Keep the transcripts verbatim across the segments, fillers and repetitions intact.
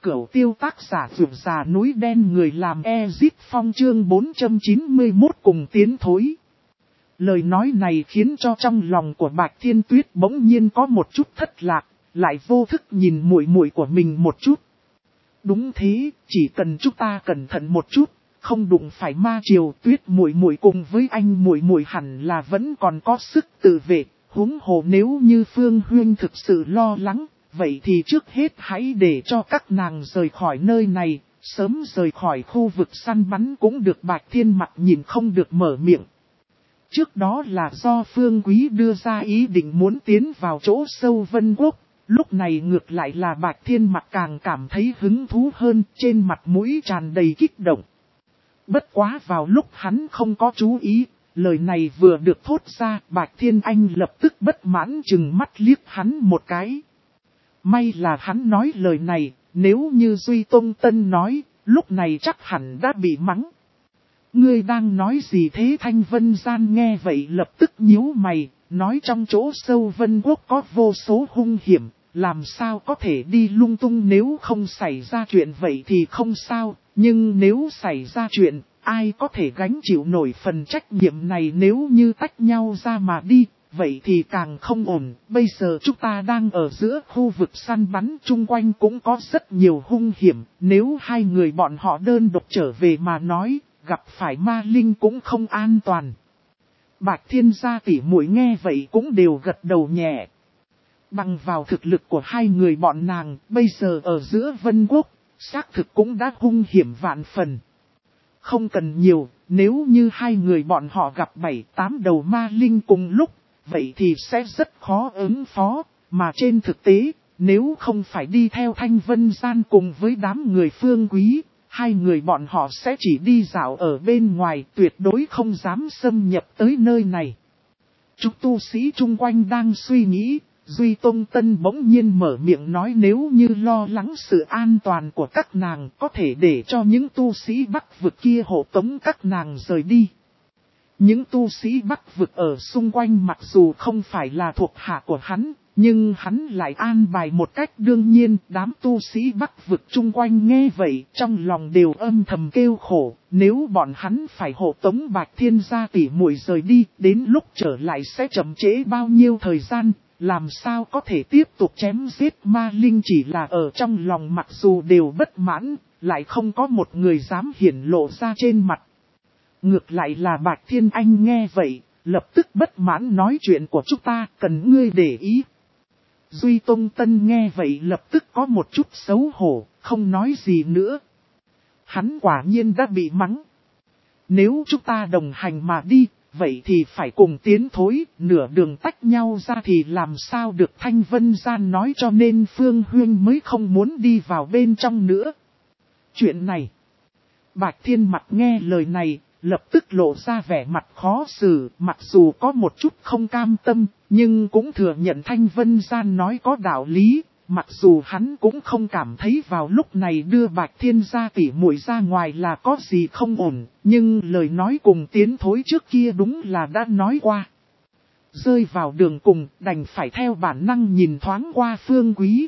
Cửu tiêu tác giả vượt già núi đen người làm Ezit Phong chương bốn trăm chín mươi mốt cùng tiến thối. Lời nói này khiến cho trong lòng của Bạch Thiên Tuyết bỗng nhiên có một chút thất lạc, lại vô thức nhìn muội muội của mình một chút. Đúng thế, chỉ cần chúng ta cẩn thận một chút, không đụng phải ma triều. Tuyết muội muội cùng với anh muội muội hẳn là vẫn còn có sức tự vệ, huống hồ nếu như Phương Huyên thực sự lo lắng, vậy thì trước hết hãy để cho các nàng rời khỏi nơi này, sớm rời khỏi khu vực săn bắn cũng được. Bạch Thiên mặt nhìn không được mở miệng. Trước đó là do Phương Quý đưa ra ý định muốn tiến vào chỗ sâu Vân Quốc, lúc này ngược lại là Bạch Thiên mặt càng cảm thấy hứng thú hơn, trên mặt mũi tràn đầy kích động. Bất quá vào lúc hắn không có chú ý, lời này vừa được thốt ra, Bạch Thiên Anh lập tức bất mãn chừng mắt liếc hắn một cái. May là hắn nói lời này, nếu như Duy Tông Tân nói, lúc này chắc hẳn đã bị mắng. Ngươi đang nói gì thế? Thanh Vân Gian nghe vậy lập tức nhíu mày, nói trong chỗ sâu Vân Quốc có vô số hung hiểm, làm sao có thể đi lung tung. Nếu không xảy ra chuyện vậy thì không sao, nhưng nếu xảy ra chuyện, ai có thể gánh chịu nổi phần trách nhiệm này? Nếu như tách nhau ra mà đi, vậy thì càng không ổn. Bây giờ chúng ta đang ở giữa khu vực săn bắn, chung quanh cũng có rất nhiều hung hiểm, nếu hai người bọn họ đơn độc trở về mà nói, gặp phải ma linh cũng không an toàn. Bạch Thiên gia tỷ muội nghe vậy cũng đều gật đầu nhẹ. Bằng vào thực lực của hai người bọn nàng, bây giờ ở giữa Vân Quốc, xác thực cũng đã hung hiểm vạn phần. Không cần nhiều, nếu như hai người bọn họ gặp bảy tám đầu ma linh cùng lúc, vậy thì sẽ rất khó ứng phó, mà trên thực tế, nếu không phải đi theo Thanh Vân Gian cùng với đám người Phương Quý, hai người bọn họ sẽ chỉ đi dạo ở bên ngoài, tuyệt đối không dám xâm nhập tới nơi này. Chúng tu sĩ chung quanh đang suy nghĩ, Duy Tông Tân bỗng nhiên mở miệng nói nếu như lo lắng sự an toàn của các nàng, có thể để cho những tu sĩ Bắc vực kia hộ tống các nàng rời đi. Những tu sĩ Bắc vực ở xung quanh mặc dù không phải là thuộc hạ của hắn, nhưng hắn lại an bài một cách đương nhiên. Đám tu sĩ Bắc vực chung quanh nghe vậy, trong lòng đều âm thầm kêu khổ. Nếu bọn hắn phải hộ tống Bạch Thiên gia tỷ muội rời đi, đến lúc trở lại sẽ chậm trễ bao nhiêu thời gian, làm sao có thể tiếp tục chém giết ma linh. Chỉ là ở trong lòng mặc dù đều bất mãn, lại không có một người dám hiển lộ ra trên mặt. Ngược lại là Bạch Thiên Anh nghe vậy, lập tức bất mãn nói chuyện của chúng ta cần ngươi để ý. Duy Tông Tân nghe vậy lập tức có một chút xấu hổ, không nói gì nữa. Hắn quả nhiên đã bị mắng. Nếu chúng ta đồng hành mà đi, vậy thì phải cùng tiến thối, nửa đường tách nhau ra thì làm sao được. Thanh Vân Gian nói cho nên Phương Huyên mới không muốn đi vào bên trong nữa. Chuyện này, Bạch Thiên mặt nghe lời này, lập tức lộ ra vẻ mặt khó xử, mặc dù có một chút không cam tâm, nhưng cũng thừa nhận Thanh Vân Gian nói có đạo lý, mặc dù hắn cũng không cảm thấy vào lúc này đưa Bạch Thiên gia tỷ muội ra ngoài là có gì không ổn, nhưng lời nói cùng tiến thối trước kia đúng là đã nói qua. Rơi vào đường cùng, đành phải theo bản năng nhìn thoáng qua Phương Quý.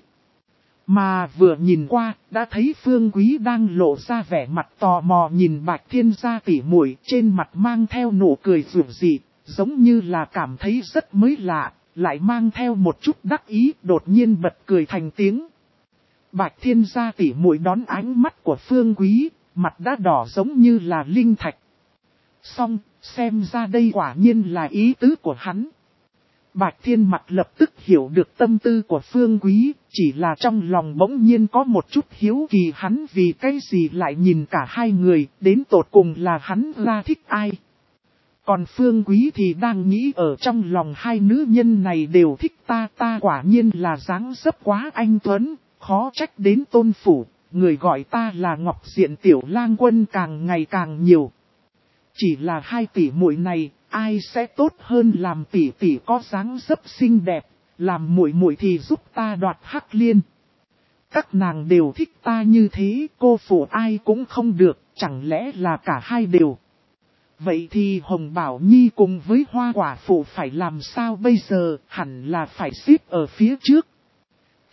Mà vừa nhìn qua, đã thấy Phương Quý đang lộ ra vẻ mặt tò mò nhìn Bạch Thiên gia tỷ muội, trên mặt mang theo nụ cười rủ rỉ, giống như là cảm thấy rất mới lạ, lại mang theo một chút đắc ý, đột nhiên bật cười thành tiếng. Bạch Thiên gia tỷ muội đón ánh mắt của Phương Quý, mặt đã đỏ giống như là linh thạch. Xong, xem ra đây quả nhiên là ý tứ của hắn. Bạch Thiên mặt lập tức hiểu được tâm tư của Phương Quý, chỉ là trong lòng bỗng nhiên có một chút hiếu kỳ hắn vì cái gì lại nhìn cả hai người, đến tột cùng là hắn ra thích ai. Còn Phương Quý thì đang nghĩ ở trong lòng hai nữ nhân này đều thích ta, ta quả nhiên là dáng dấp quá anh tuấn, khó trách đến tôn phủ, người gọi ta là Ngọc Diện Tiểu Lang Quân càng ngày càng nhiều. Chỉ là hai tỷ muội này, ai sẽ tốt hơn làm tỷ tỷ có dáng dấp xinh đẹp, làm muội muội thì giúp ta đoạt Hắc Liên. Các nàng đều thích ta như thế, cô phụ ai cũng không được, chẳng lẽ là cả hai đều. Vậy thì Hồng Bảo Nhi cùng với Hoa Quả Phụ phải làm sao bây giờ, hẳn là phải xếp ở phía trước.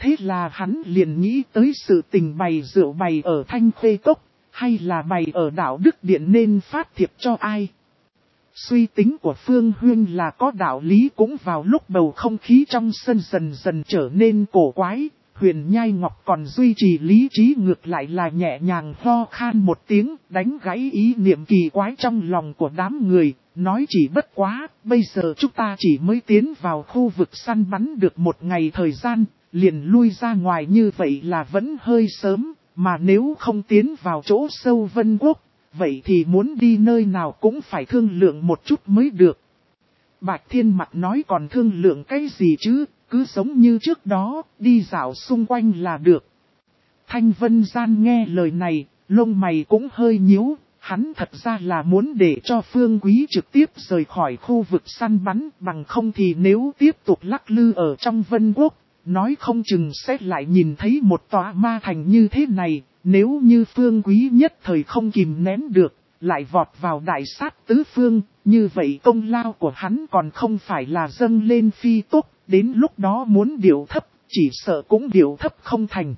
Thế là hắn liền nghĩ tới sự tình bày rượu bày ở Thanh Khê Cốc, hay là bày ở Đạo Đức Điện nên phát thiệp cho ai. Suy tính của Phương Huyên là có đạo lý, cũng vào lúc bầu không khí trong sân dần dần trở nên cổ quái. Huyền Nhai Ngọc còn duy trì lý trí, ngược lại là nhẹ nhàng ho khan một tiếng, đánh gãy ý niệm kỳ quái trong lòng của đám người, nói chỉ bất quá, bây giờ chúng ta chỉ mới tiến vào khu vực săn bắn được một ngày thời gian, liền lui ra ngoài như vậy là vẫn hơi sớm, mà nếu không tiến vào chỗ sâu Vân Quốc, vậy thì muốn đi nơi nào cũng phải thương lượng một chút mới được. Bạch Thiên Mặc nói còn thương lượng cái gì chứ, cứ giống như trước đó, đi dạo xung quanh là được. Thanh Vân Gian nghe lời này, lông mày cũng hơi nhíu, hắn thật ra là muốn để cho Phương Quý trực tiếp rời khỏi khu vực săn bắn, bằng không thì nếu tiếp tục lắc lư ở trong Vân Quốc, nói không chừng sẽ lại nhìn thấy một tòa ma thành như thế này. Nếu như Phương Quý nhất thời không kìm nén được, lại vọt vào đại sát tứ phương, như vậy công lao của hắn còn không phải là dâng lên phi tốc, đến lúc đó muốn điều thấp, chỉ sợ cũng điều thấp không thành.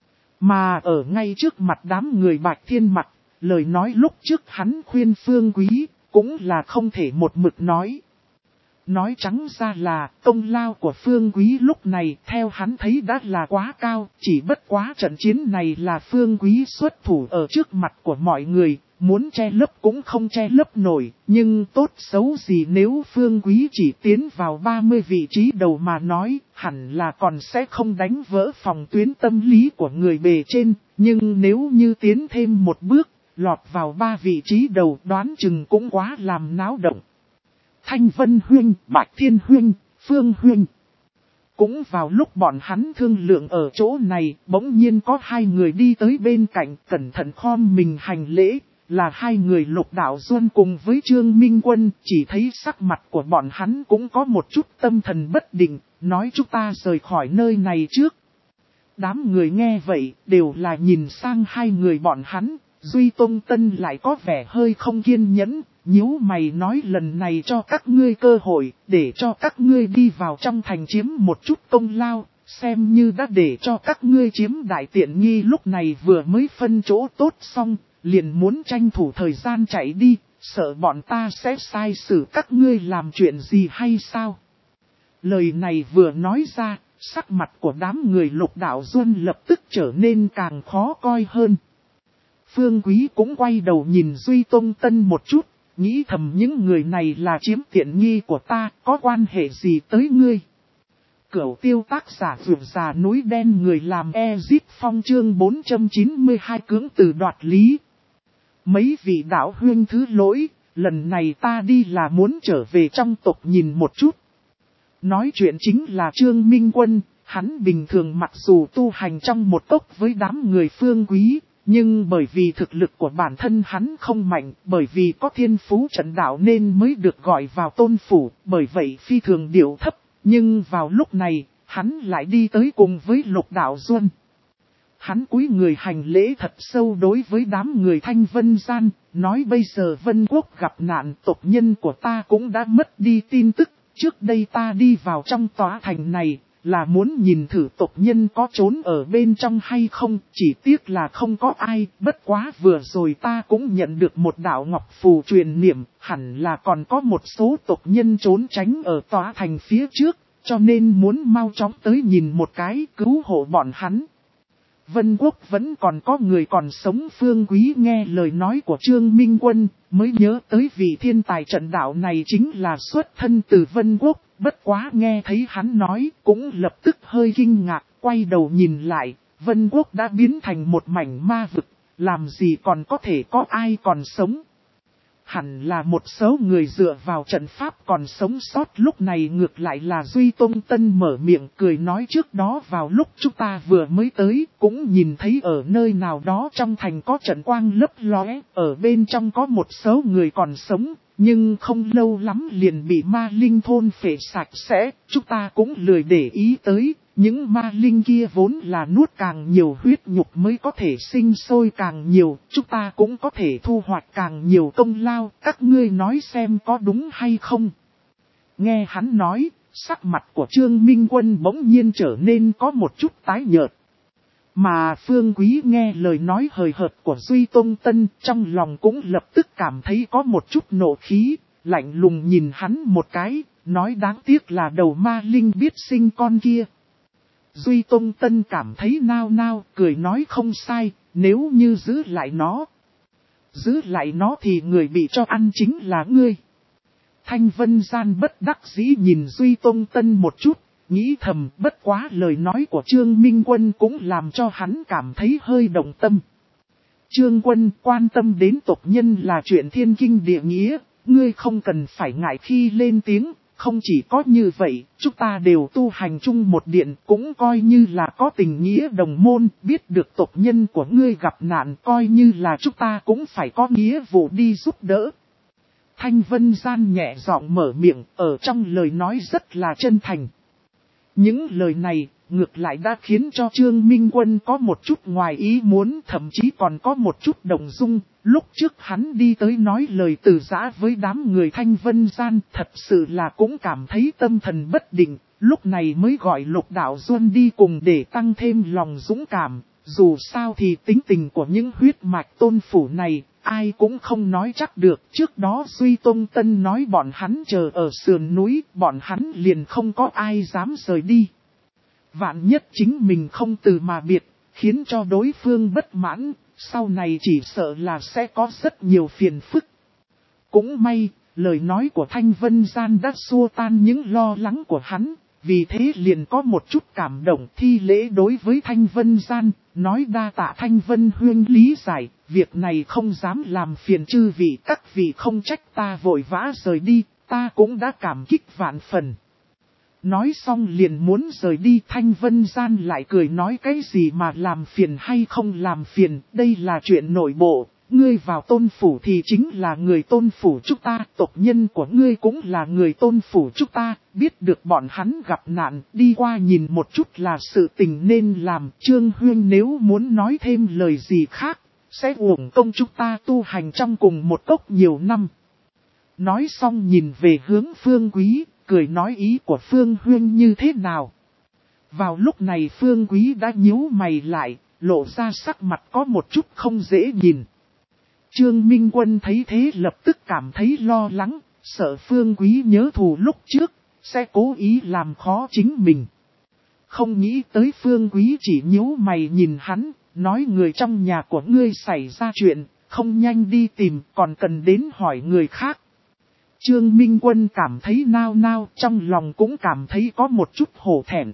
Mà ở ngay trước mặt đám người Bạch Thiên Mặc, lời nói lúc trước hắn khuyên Phương Quý, cũng là không thể một mực nói. Nói trắng ra là công lao của Phương Quý lúc này theo hắn thấy đã là quá cao, chỉ bất quá trận chiến này là Phương Quý xuất thủ ở trước mặt của mọi người, muốn che lấp cũng không che lấp nổi, nhưng tốt xấu gì nếu Phương Quý chỉ tiến vào ba mươi vị trí đầu mà nói, hẳn là còn sẽ không đánh vỡ phòng tuyến tâm lý của người bề trên, nhưng nếu như tiến thêm một bước, lọt vào ba vị trí đầu đoán chừng cũng quá làm náo động. Thanh Vân Huyên, Bạch Thiên Huyên, Phương Huyên. Cũng vào lúc bọn hắn thương lượng ở chỗ này, bỗng nhiên có hai người đi tới bên cạnh, cẩn thận khom mình hành lễ, là hai người Lục Đạo Duân cùng với Trương Minh Quân, chỉ thấy sắc mặt của bọn hắn cũng có một chút tâm thần bất định, nói chúng ta rời khỏi nơi này trước. Đám người nghe vậy, đều là nhìn sang hai người bọn hắn, Duy Tông Tân lại có vẻ hơi không kiên nhẫn. Nhíu mày nói lần này cho các ngươi cơ hội, để cho các ngươi đi vào trong thành chiếm một chút công lao, xem như đã để cho các ngươi chiếm đại tiện nghi, lúc này vừa mới phân chỗ tốt xong, liền muốn tranh thủ thời gian chạy đi, sợ bọn ta sẽ sai xử các ngươi làm chuyện gì hay sao. Lời này vừa nói ra, sắc mặt của đám người Lục Đạo Duân lập tức trở nên càng khó coi hơn. Phương Quý cũng quay đầu nhìn Duy Tông Tân một chút. Nghĩ thầm những người này là chiếm tiện nghi của ta, có quan hệ gì tới ngươi? Cửu Tiêu tác giả vượt già núi đen, người làm Ezit Phong chương bốn trăm chín mươi hai cưỡng từ đoạt lý. Mấy vị đạo huyên thứ lỗi, lần này ta đi là muốn trở về trong tộc nhìn một chút. Nói chuyện chính là Trương Minh Quân, hắn bình thường mặc dù tu hành trong một tộc với đám người Phương Quý. Nhưng bởi vì thực lực của bản thân hắn không mạnh, bởi vì có thiên phú trận đạo nên mới được gọi vào tôn phủ, bởi vậy phi thường điệu thấp. Nhưng vào lúc này, hắn lại đi tới cùng với Lục Đạo Duân. Hắn cúi người hành lễ thật sâu đối với đám người Thanh Vân Gian, nói bây giờ Vân Quốc gặp nạn, tộc nhân của ta cũng đã mất đi tin tức. Trước đây ta đi vào trong tòa thành này, là muốn nhìn thử tộc nhân có trốn ở bên trong hay không, chỉ tiếc là không có ai, bất quá vừa rồi ta cũng nhận được một đạo ngọc phù truyền niệm, hẳn là còn có một số tộc nhân trốn tránh ở tòa thành phía trước, cho nên muốn mau chóng tới nhìn một cái cứu hộ bọn hắn. Vân Quốc vẫn còn có người còn sống. Phương Quý nghe lời nói của Trương Minh Quân, mới nhớ tới vị thiên tài trận đạo này chính là xuất thân từ Vân Quốc, bất quá nghe thấy hắn nói cũng lập tức hơi kinh ngạc, quay đầu nhìn lại, Vân Quốc đã biến thành một mảnh ma vực, làm gì còn có thể có ai còn sống. Hẳn là một số người dựa vào trận pháp còn sống sót, lúc này ngược lại là Duy Tông Tân mở miệng cười nói trước đó vào lúc chúng ta vừa mới tới, cũng nhìn thấy ở nơi nào đó trong thành có trận quang lấp lóe, ở bên trong có một số người còn sống, nhưng không lâu lắm liền bị ma linh thôn phệ sạch sẽ, chúng ta cũng lười để ý tới. Những ma linh kia vốn là nuốt càng nhiều huyết nhục mới có thể sinh sôi càng nhiều, chúng ta cũng có thể thu hoạch càng nhiều công lao, các ngươi nói xem có đúng hay không. Nghe hắn nói, sắc mặt của Trương Minh Quân bỗng nhiên trở nên có một chút tái nhợt. Mà Phương Quý nghe lời nói hời hợt của Duy Tông Tân, trong lòng cũng lập tức cảm thấy có một chút nộ khí, lạnh lùng nhìn hắn một cái, nói đáng tiếc là đầu ma linh biết sinh con kia. Duy Tông Tân cảm thấy nao nao, cười nói không sai, nếu như giữ lại nó. Giữ lại nó thì người bị cho ăn chính là ngươi. Thanh Vân Gian bất đắc dĩ nhìn Duy Tông Tân một chút, nghĩ thầm bất quá lời nói của Trương Minh Quân cũng làm cho hắn cảm thấy hơi động tâm. Trương Quân quan tâm đến tộc nhân là chuyện thiên kinh địa nghĩa, ngươi không cần phải ngại khi lên tiếng, không chỉ có như vậy, chúng ta đều tu hành chung một điện cũng coi như là có tình nghĩa đồng môn, biết được tộc nhân của ngươi gặp nạn coi như là chúng ta cũng phải có nghĩa vụ đi giúp đỡ. Thanh Vân Gian nhẹ giọng mở miệng, ở trong lời nói rất là chân thành. Những lời này, ngược lại đã khiến cho Trương Minh Quân có một chút ngoài ý muốn, thậm chí còn có một chút động dung. Lúc trước hắn đi tới nói lời từ giã với đám người Thanh Vân Gian, thật sự là cũng cảm thấy tâm thần bất định, lúc này mới gọi Lục Đạo Duân đi cùng để tăng thêm lòng dũng cảm. Dù sao thì tính tình của những huyết mạch tôn phủ này, ai cũng không nói chắc được. Trước đó Duy Tông Tân nói bọn hắn chờ ở sườn núi, bọn hắn liền không có ai dám rời đi. Vạn nhất chính mình không từ mà biệt, khiến cho đối phương bất mãn, sau này chỉ sợ là sẽ có rất nhiều phiền phức. Cũng may, lời nói của Thanh Vân Gian đã xua tan những lo lắng của hắn, vì thế liền có một chút cảm động thi lễ đối với Thanh Vân Gian, nói đa tạ Thanh Vân Huyên lý giải, việc này không dám làm phiền chư vị, các vị không trách ta vội vã rời đi, ta cũng đã cảm kích vạn phần. Nói xong liền muốn rời đi, Thanh Vân Gian lại cười nói cái gì mà làm phiền hay không làm phiền, đây là chuyện nội bộ, ngươi vào tôn phủ thì chính là người tôn phủ chúng ta, tộc nhân của ngươi cũng là người tôn phủ chúng ta, biết được bọn hắn gặp nạn, đi qua nhìn một chút là sự tình nên làm. Trương Huyên nếu muốn nói thêm lời gì khác, sẽ uổng công chúng ta tu hành trong cùng một cốc nhiều năm. Nói xong nhìn về hướng Phương Quý, cười nói ý của Phương Huyên như thế nào. Vào lúc này Phương Quý đã nhíu mày lại, lộ ra sắc mặt có một chút không dễ nhìn. Trương Minh Quân thấy thế lập tức cảm thấy lo lắng, sợ Phương Quý nhớ thù lúc trước, sẽ cố ý làm khó chính mình. Không nghĩ tới Phương Quý chỉ nhíu mày nhìn hắn, nói người trong nhà của ngươi xảy ra chuyện, không nhanh đi tìm, còn cần đến hỏi người khác. Trương Minh Quân cảm thấy nao nao, trong lòng cũng cảm thấy có một chút hổ thẹn.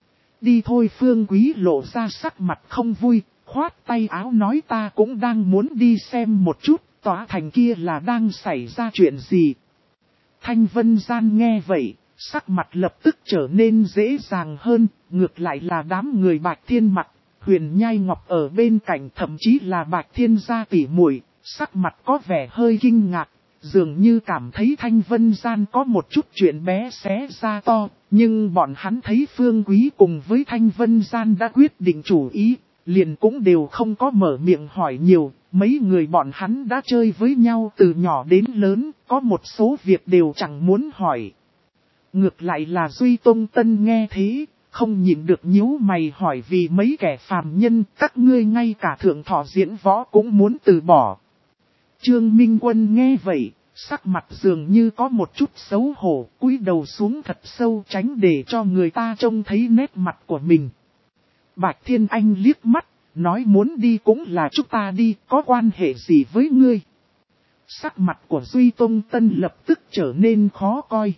Đi thôi. Phương Quý lộ ra sắc mặt không vui, khoát tay áo nói ta cũng đang muốn đi xem một chút, tòa thành kia là đang xảy ra chuyện gì. Thanh Vân Gian nghe vậy, sắc mặt lập tức trở nên dễ dàng hơn, ngược lại là đám người Bạch Thiên mặt, Huyền Nhai Ngọc ở bên cạnh, thậm chí là Bạch Thiên gia tỉ muội, sắc mặt có vẻ hơi kinh ngạc. Dường như cảm thấy Thanh Vân Gian có một chút chuyện bé xé ra to, nhưng bọn hắn thấy Phương Quý cùng với Thanh Vân Gian đã quyết định chủ ý, liền cũng đều không có mở miệng hỏi nhiều, mấy người bọn hắn đã chơi với nhau từ nhỏ đến lớn, có một số việc đều chẳng muốn hỏi. Ngược lại là Duy Tông Tân nghe thế, không nhịn được nhíu mày hỏi vì mấy kẻ phàm nhân, các ngươi ngay cả thượng thọ diễn võ cũng muốn từ bỏ. Trương Minh Quân nghe vậy, sắc mặt dường như có một chút xấu hổ, cúi đầu xuống thật sâu tránh để cho người ta trông thấy nét mặt của mình. Bạch Thiên Anh liếc mắt, nói muốn đi cũng là chúng ta đi, có quan hệ gì với ngươi. Sắc mặt của Duy Tông Tân lập tức trở nên khó coi.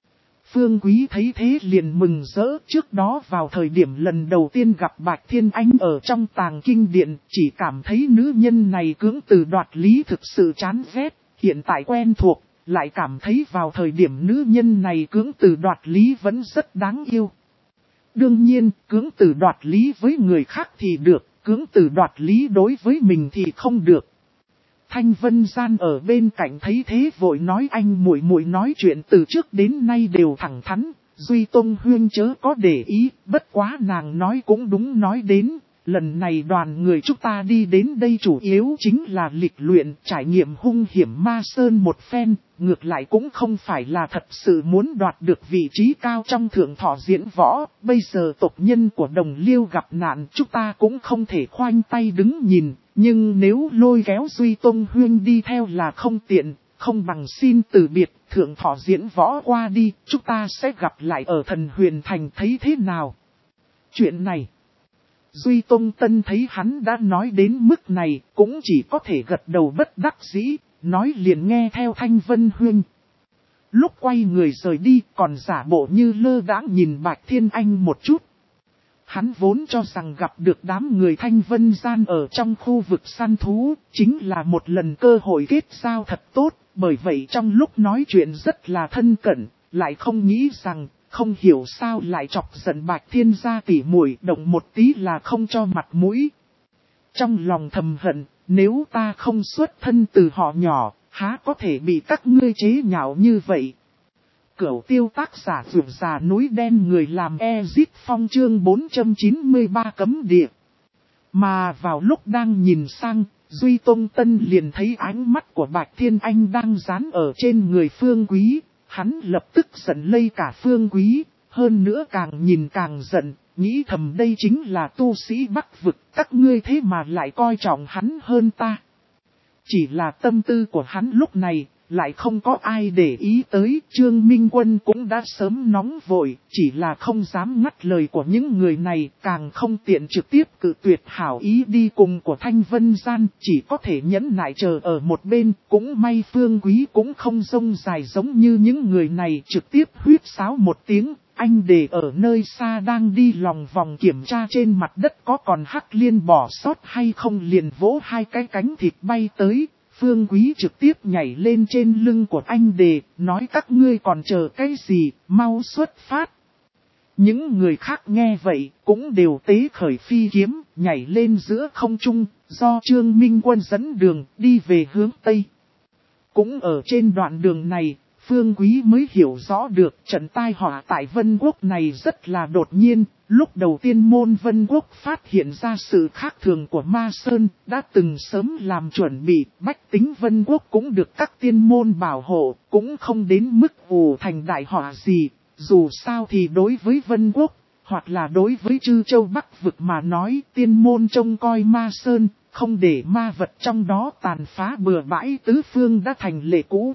Phương Quý thấy thế liền mừng rỡ, trước đó vào thời điểm lần đầu tiên gặp Bạch Thiên Anh ở trong tàng kinh điện, chỉ cảm thấy nữ nhân này cưỡng từ đoạt lý thực sự chán ghét, hiện tại quen thuộc, lại cảm thấy vào thời điểm nữ nhân này cưỡng từ đoạt lý vẫn rất đáng yêu. Đương nhiên, cưỡng từ đoạt lý với người khác thì được, cưỡng từ đoạt lý đối với mình thì không được. Thanh Vân Gian ở bên cạnh thấy thế vội nói anh muội muội nói chuyện từ trước đến nay đều thẳng thắn, Duy Tông Huyên chớ có để ý, bất quá nàng nói cũng đúng nói đến, lần này đoàn người chúng ta đi đến đây chủ yếu chính là lịch luyện, trải nghiệm hung hiểm ma sơn một phen, ngược lại cũng không phải là thật sự muốn đoạt được vị trí cao trong thượng thọ diễn võ. Bây giờ tộc nhân của Đồng Liêu gặp nạn, chúng ta cũng không thể khoanh tay đứng nhìn, nhưng nếu lôi kéo Duy Tông Huyên đi theo là không tiện, không bằng xin từ biệt, thượng thọ diễn võ qua đi, chúng ta sẽ gặp lại ở Thần Huyền Thành, thấy thế nào? Chuyện này, Duy Tông Tân thấy hắn đã nói đến mức này, cũng chỉ có thể gật đầu bất đắc dĩ, nói liền nghe theo Thanh Vân Huyên. Lúc quay người rời đi, còn giả bộ như lơ đãng nhìn Bạch Thiên Anh một chút. Hắn vốn cho rằng gặp được đám người Thanh Vân Gian ở trong khu vực săn thú, chính là một lần cơ hội kết giao thật tốt, bởi vậy trong lúc nói chuyện rất là thân cận, lại không nghĩ rằng, không hiểu sao lại chọc giận Bạch Thiên gia tỉ muội, động một tí là không cho mặt mũi. Trong lòng thầm hận, nếu ta không xuất thân từ họ nhỏ, há có thể bị các ngươi chế nhạo như vậy. Cửu tiêu tác giả vượt già núi đen người làm Ezit Phong chương bốn trăm chín mươi ba cấm địa. Mà vào lúc đang nhìn sang, Duy Tông Tân liền thấy ánh mắt của Bạch Thiên Anh đang dán ở trên người Phương Quý. Hắn lập tức giận lây cả Phương Quý, hơn nữa càng nhìn càng giận, nghĩ thầm đây chính là tu sĩ Bắc vực, các ngươi thế mà lại coi trọng hắn hơn ta. Chỉ là tâm tư của hắn lúc này, lại không có ai để ý tới, Trương Minh Quân cũng đã sớm nóng vội, chỉ là không dám ngắt lời của những người này, càng không tiện trực tiếp cự tuyệt hảo ý đi cùng của Thanh Vân Gian, chỉ có thể nhẫn nại chờ ở một bên, cũng may Phương Quý cũng không rông dài giống như những người này, trực tiếp huýt sáo một tiếng. Anh để ở nơi xa đang đi lòng vòng kiểm tra trên mặt đất có còn hắc liên bỏ sót hay không, liền vỗ hai cái cánh thịt bay tới. Phương Quý trực tiếp nhảy lên trên lưng của anh đề, nói các ngươi còn chờ cái gì, mau xuất phát. Những người khác nghe vậy, cũng đều tế khởi phi kiếm, nhảy lên giữa không trung, do Trương Minh Quân dẫn đường, đi về hướng Tây. Cũng ở trên đoạn đường này, Phương Quý mới hiểu rõ được trận tai họa tại Vân Quốc này rất là đột nhiên. Lúc đầu tiên môn Vân Quốc phát hiện ra sự khác thường của Ma Sơn, đã từng sớm làm chuẩn bị, bách tính Vân Quốc cũng được các tiên môn bảo hộ, cũng không đến mức ù thành đại họa gì. Dù sao thì đối với Vân Quốc, hoặc là đối với Trư Châu Bắc vực mà nói, tiên môn trông coi Ma Sơn, không để ma vật trong đó tàn phá bừa bãi tứ phương đã thành lệ cũ.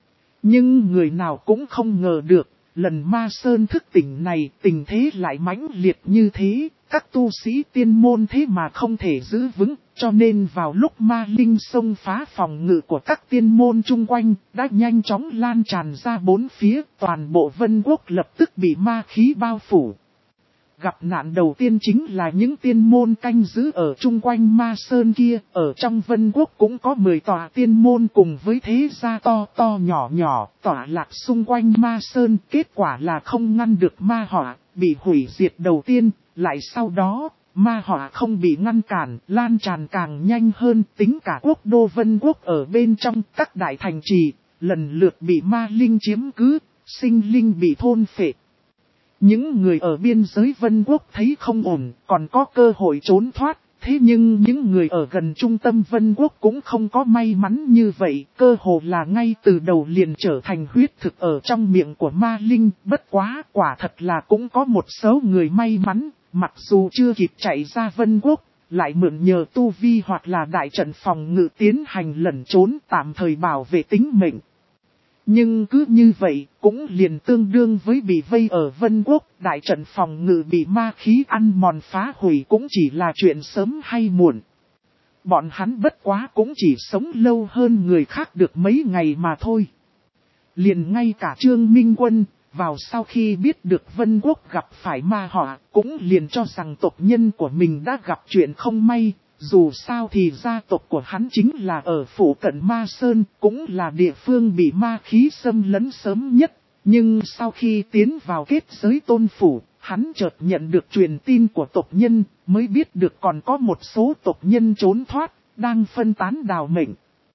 Nhưng người nào cũng không ngờ được, lần Ma Sơn thức tỉnh này tình thế lại mãnh liệt như thế, các tu sĩ tiên môn thế mà không thể giữ vững, cho nên vào lúc ma linh xông phá phòng ngự của các tiên môn chung quanh, đã nhanh chóng lan tràn ra bốn phía, toàn bộ Vân Quốc lập tức bị ma khí bao phủ. Gặp nạn đầu tiên chính là những tiên môn canh giữ ở chung quanh Ma Sơn kia, ở trong Vân Quốc cũng có mười tòa tiên môn cùng với thế gia to to nhỏ nhỏ, tỏa lạc xung quanh Ma Sơn, kết quả là không ngăn được ma họa, bị hủy diệt đầu tiên, lại sau đó, ma họa không bị ngăn cản, lan tràn càng nhanh hơn, tính cả quốc đô Vân Quốc ở bên trong các đại thành trì, lần lượt bị ma linh chiếm cứ, sinh linh bị thôn phệ. Những người ở biên giới Vân Quốc thấy không ổn, còn có cơ hội trốn thoát, thế nhưng những người ở gần trung tâm Vân Quốc cũng không có may mắn như vậy, cơ hồ là ngay từ đầu liền trở thành huyết thực ở trong miệng của ma linh, bất quá quả thật là cũng có một số người may mắn, mặc dù chưa kịp chạy ra Vân Quốc, lại mượn nhờ tu vi hoặc là đại trận phòng ngự tiến hành lẩn trốn tạm thời bảo vệ tính mệnh. Nhưng cứ như vậy, cũng liền tương đương với bị vây ở Vân Quốc, đại trận phòng ngự bị ma khí ăn mòn phá hủy cũng chỉ là chuyện sớm hay muộn. Bọn hắn bất quá cũng chỉ sống lâu hơn người khác được mấy ngày mà thôi. Liền ngay cả Trương Minh Quân, vào sau khi biết được Vân Quốc gặp phải ma họa, cũng liền cho rằng tộc nhân của mình đã gặp chuyện không may. Dù sao thì gia tộc của hắn chính là ở phủ cận Ma Sơn, cũng là địa phương bị ma khí xâm lấn sớm nhất. Nhưng sau khi tiến vào kết giới tôn phủ, hắn chợt nhận được truyền tin của tộc nhân, mới biết được còn có một số tộc nhân trốn thoát, đang phân tán đào mệnh.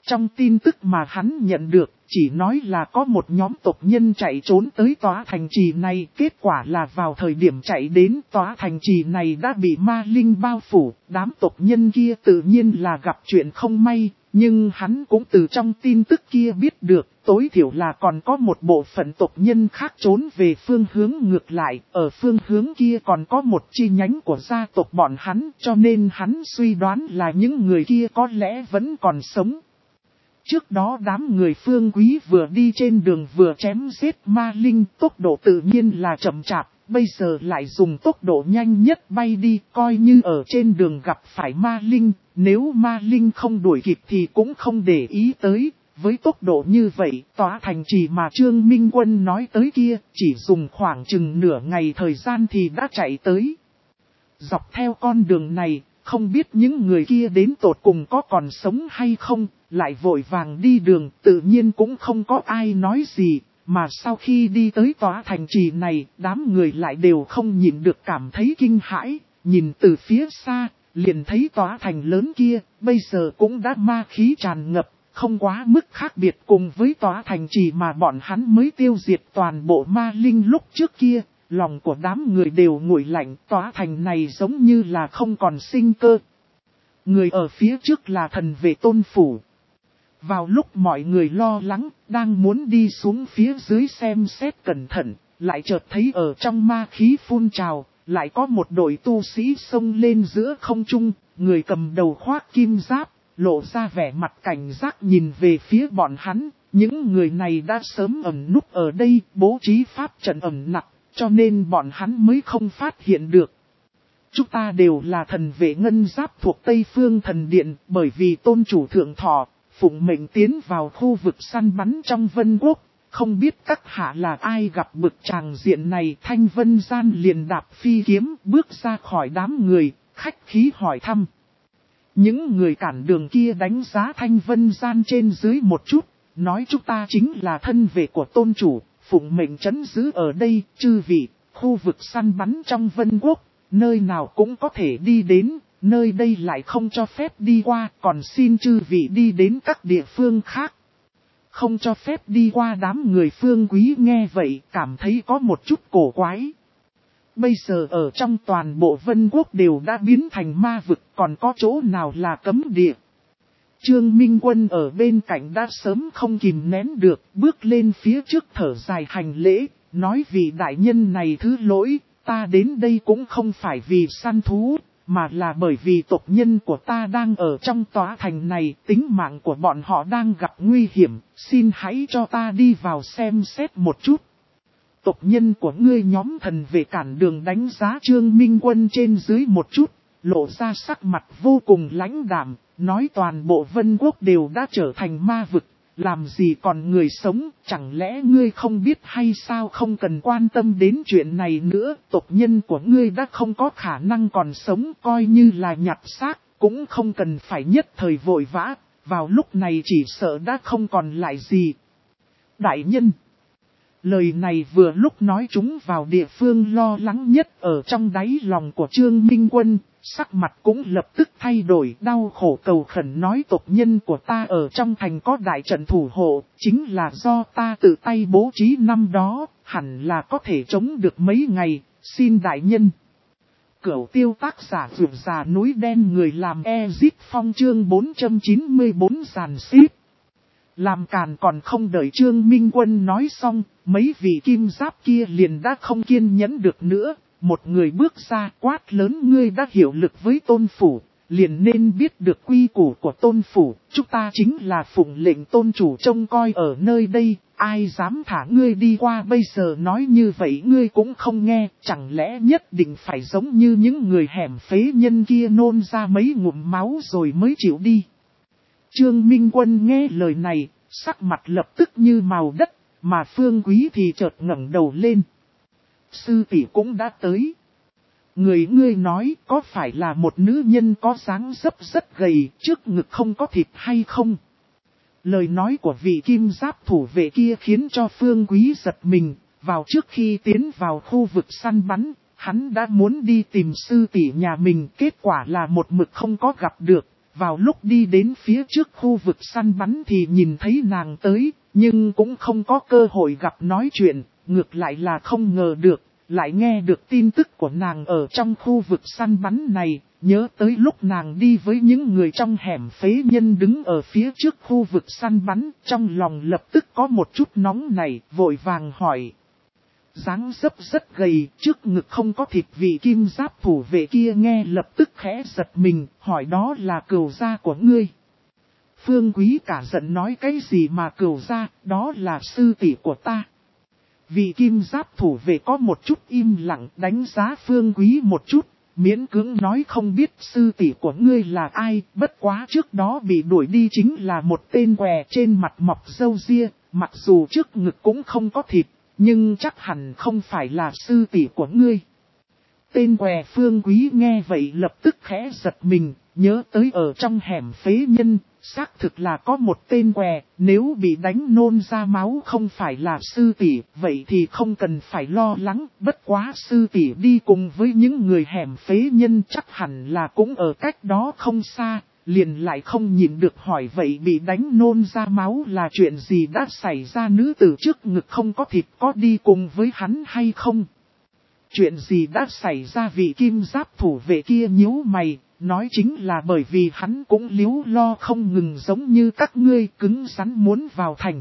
Trong tin tức mà hắn nhận được, chỉ nói là có một nhóm tộc nhân chạy trốn tới tòa thành trì này. Kết quả là vào thời điểm chạy đến tòa thành trì này đã bị ma linh bao phủ. Đám tộc nhân kia tự nhiên là gặp chuyện không may. Nhưng hắn cũng từ trong tin tức kia biết được, tối thiểu là còn có một bộ phận tộc nhân khác trốn về phương hướng ngược lại. Ở phương hướng kia còn có một chi nhánh của gia tộc bọn hắn, cho nên hắn suy đoán là những người kia có lẽ vẫn còn sống. Trước đó đám người Phương Quý vừa đi trên đường vừa chém giết ma linh, tốc độ tự nhiên là chậm chạp, bây giờ lại dùng tốc độ nhanh nhất bay đi, coi như ở trên đường gặp phải ma linh, nếu ma linh không đuổi kịp thì cũng không để ý tới. Với tốc độ như vậy, tòa thành trì mà Trương Minh Quân nói tới kia, chỉ dùng khoảng chừng nửa ngày thời gian thì đã chạy tới. Dọc theo con đường này, không biết những người kia đến tột cùng có còn sống hay không, lại vội vàng đi đường, tự nhiên cũng không có ai nói gì, mà sau khi đi tới tòa thành trì này, đám người lại đều không nhìn được cảm thấy kinh hãi, nhìn từ phía xa, liền thấy tòa thành lớn kia, bây giờ cũng đã ma khí tràn ngập, không quá mức khác biệt cùng với tòa thành trì mà bọn hắn mới tiêu diệt toàn bộ ma linh lúc trước kia. Lòng của đám người đều nguội lạnh, tòa thành này giống như là không còn sinh cơ. Người ở phía trước là thần vệ Tôn Phủ. Vào lúc mọi người lo lắng, đang muốn đi xuống phía dưới xem xét cẩn thận, lại chợt thấy ở trong ma khí phun trào, lại có một đội tu sĩ xông lên giữa không trung, người cầm đầu khoác kim giáp, lộ ra vẻ mặt cảnh giác nhìn về phía bọn hắn. Những người này đã sớm ẩn núp ở đây, bố trí pháp trận ẩn nặc. Cho nên bọn hắn mới không phát hiện được. Chúng ta đều là thần vệ ngân giáp thuộc Tây Phương Thần Điện, bởi vì tôn chủ thượng thọ, phụng mệnh tiến vào khu vực săn bắn trong Vân Quốc. Không biết các hạ là ai gặp bực tràng diện này, Thanh Vân Gian liền đạp phi kiếm bước ra khỏi đám người, khách khí hỏi thăm. Những người cản đường kia đánh giá Thanh Vân Gian trên dưới một chút, nói chúng ta chính là thân vệ của tôn chủ. Phụng mệnh trấn giữ ở đây, chư vị, khu vực săn bắn trong Vân Quốc, nơi nào cũng có thể đi đến, nơi đây lại không cho phép đi qua, còn xin chư vị đi đến các địa phương khác. Không cho phép đi qua. Đám người Phương Quý nghe vậy, cảm thấy có một chút cổ quái. Bây giờ ở trong toàn bộ Vân Quốc đều đã biến thành ma vực, còn có chỗ nào là cấm địa. Trương Minh Quân ở bên cạnh đã sớm không kìm nén được, bước lên phía trước thở dài hành lễ, nói vì đại nhân này thứ lỗi, ta đến đây cũng không phải vì săn thú, mà là bởi vì tộc nhân của ta đang ở trong tòa thành này, tính mạng của bọn họ đang gặp nguy hiểm, xin hãy cho ta đi vào xem xét một chút. Tộc nhân của ngươi nhóm thần về cản đường đánh giá Trương Minh Quân trên dưới một chút, lộ ra sắc mặt vô cùng lãnh đạm. Nói toàn bộ Vân Quốc đều đã trở thành ma vực, làm gì còn người sống, chẳng lẽ ngươi không biết hay sao? Không cần quan tâm đến chuyện này nữa, tộc nhân của ngươi đã không có khả năng còn sống, coi như là nhặt xác, cũng không cần phải nhất thời vội vã, vào lúc này chỉ sợ đã không còn lại gì. Đại nhân, lời này vừa lúc nói chúng vào địa phương lo lắng nhất ở trong đáy lòng của Trương Minh Quân. Sắc mặt cũng lập tức thay đổi, đau khổ cầu khẩn nói tộc nhân của ta ở trong thành có đại trận thủ hộ, chính là do ta tự tay bố trí năm đó, hẳn là có thể chống được mấy ngày, xin đại nhân. Cửu tiêu tác giả vượt già núi đen người làm Ezit Phong chương bốn trăm chín mươi bốn giàn xếp. Làm càn còn không đợi Trương Minh Quân nói xong, mấy vị kim giáp kia liền đã không kiên nhẫn được nữa. Một người bước ra quát lớn ngươi đã hiểu lực với tôn phủ, liền nên biết được quy củ của tôn phủ. Chúng ta chính là phụng lệnh tôn chủ trông coi ở nơi đây, ai dám thả ngươi đi qua bây giờ nói như vậy ngươi cũng không nghe. Chẳng lẽ nhất định phải giống như những người hẻm phế nhân kia nôn ra mấy ngụm máu rồi mới chịu đi. Trương Minh Quân nghe lời này, sắc mặt lập tức như màu đất, mà Phương Quý thì chợt ngẩng đầu lên. Sư tỷ cũng đã tới. Người ngươi nói có phải là một nữ nhân có dáng dấp rất gầy, trước ngực không có thịt hay không? Lời nói của vị kim giáp thủ vệ kia khiến cho Phương Quý giật mình. Vào trước khi tiến vào khu vực săn bắn, hắn đã muốn đi tìm sư tỷ nhà mình, kết quả là một mực không có gặp được. vào lúc đi đến phía trước khu vực săn bắn thì nhìn thấy nàng tới, nhưng cũng không có cơ hội gặp nói chuyện, ngược lại là không ngờ được, lại nghe được tin tức của nàng ở trong khu vực săn bắn này, nhớ tới lúc nàng đi với những người trong hẻm phế nhân đứng ở phía trước khu vực săn bắn, trong lòng lập tức có một chút nóng này, vội vàng hỏi. Dáng dấp rất gầy, trước ngực không có thịt, vị kim giáp thủ vệ kia nghe lập tức khẽ giật mình, hỏi đó là cừu gia của ngươi. Phương Quý cả giận nói cái gì mà cừu gia, đó là sư tỷ của ta. Vị kim giáp thủ vệ có một chút im lặng đánh giá Phương Quý một chút, miễn cưỡng nói không biết sư tỷ của ngươi là ai, bất quá trước đó bị đuổi đi chính là một tên què trên mặt mọc râu ria, mặc dù trước ngực cũng không có thịt, nhưng chắc hẳn không phải là sư tỷ của ngươi. Tên què Phương Quý nghe vậy lập tức khẽ giật mình, nhớ tới ở trong hẻm phế nhân, xác thực là có một tên què, nếu bị đánh nôn ra máu không phải là sư tỷ, vậy thì không cần phải lo lắng, bất quá sư tỷ đi cùng với những người hẻm phế nhân chắc hẳn là cũng ở cách đó không xa, liền lại không nhìn được hỏi vậy bị đánh nôn ra máu là chuyện gì đã xảy ra, nữ tử trước ngực không có thịt có đi cùng với hắn hay không? Chuyện gì đã xảy ra, vị kim giáp thủ vệ kia nhíu mày, nói chính là bởi vì hắn cũng líu lo không ngừng giống như các ngươi cứng rắn muốn vào thành.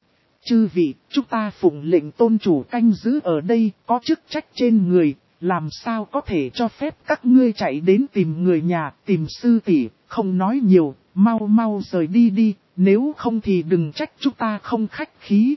Chư vị, chúng ta phụng lệnh tôn chủ canh giữ ở đây, có chức trách trên người, làm sao có thể cho phép các ngươi chạy đến tìm người nhà, tìm sư tỷ, không nói nhiều, mau mau rời đi đi, nếu không thì đừng trách chúng ta không khách khí.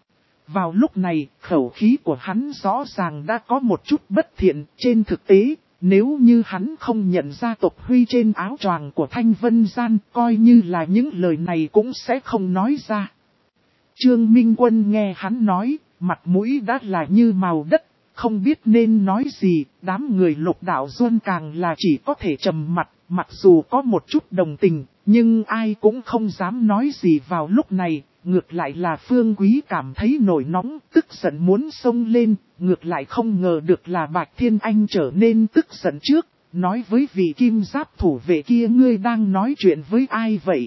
Vào lúc này, khẩu khí của hắn rõ ràng đã có một chút bất thiện, trên thực tế, nếu như hắn không nhận ra tộc huy trên áo choàng của Thanh Vân Gian, coi như là những lời này cũng sẽ không nói ra. Trương Minh Quân nghe hắn nói, mặt mũi đã là như màu đất, không biết nên nói gì, đám người Lục Đạo Duân càng là chỉ có thể trầm mặt, mặc dù có một chút đồng tình, nhưng ai cũng không dám nói gì vào lúc này. Ngược lại là Phương Quý cảm thấy nổi nóng, tức giận muốn xông lên, ngược lại không ngờ được là Bạch Thiên Anh trở nên tức giận trước, nói với vị kim giáp thủ vệ kia ngươi đang nói chuyện với ai vậy?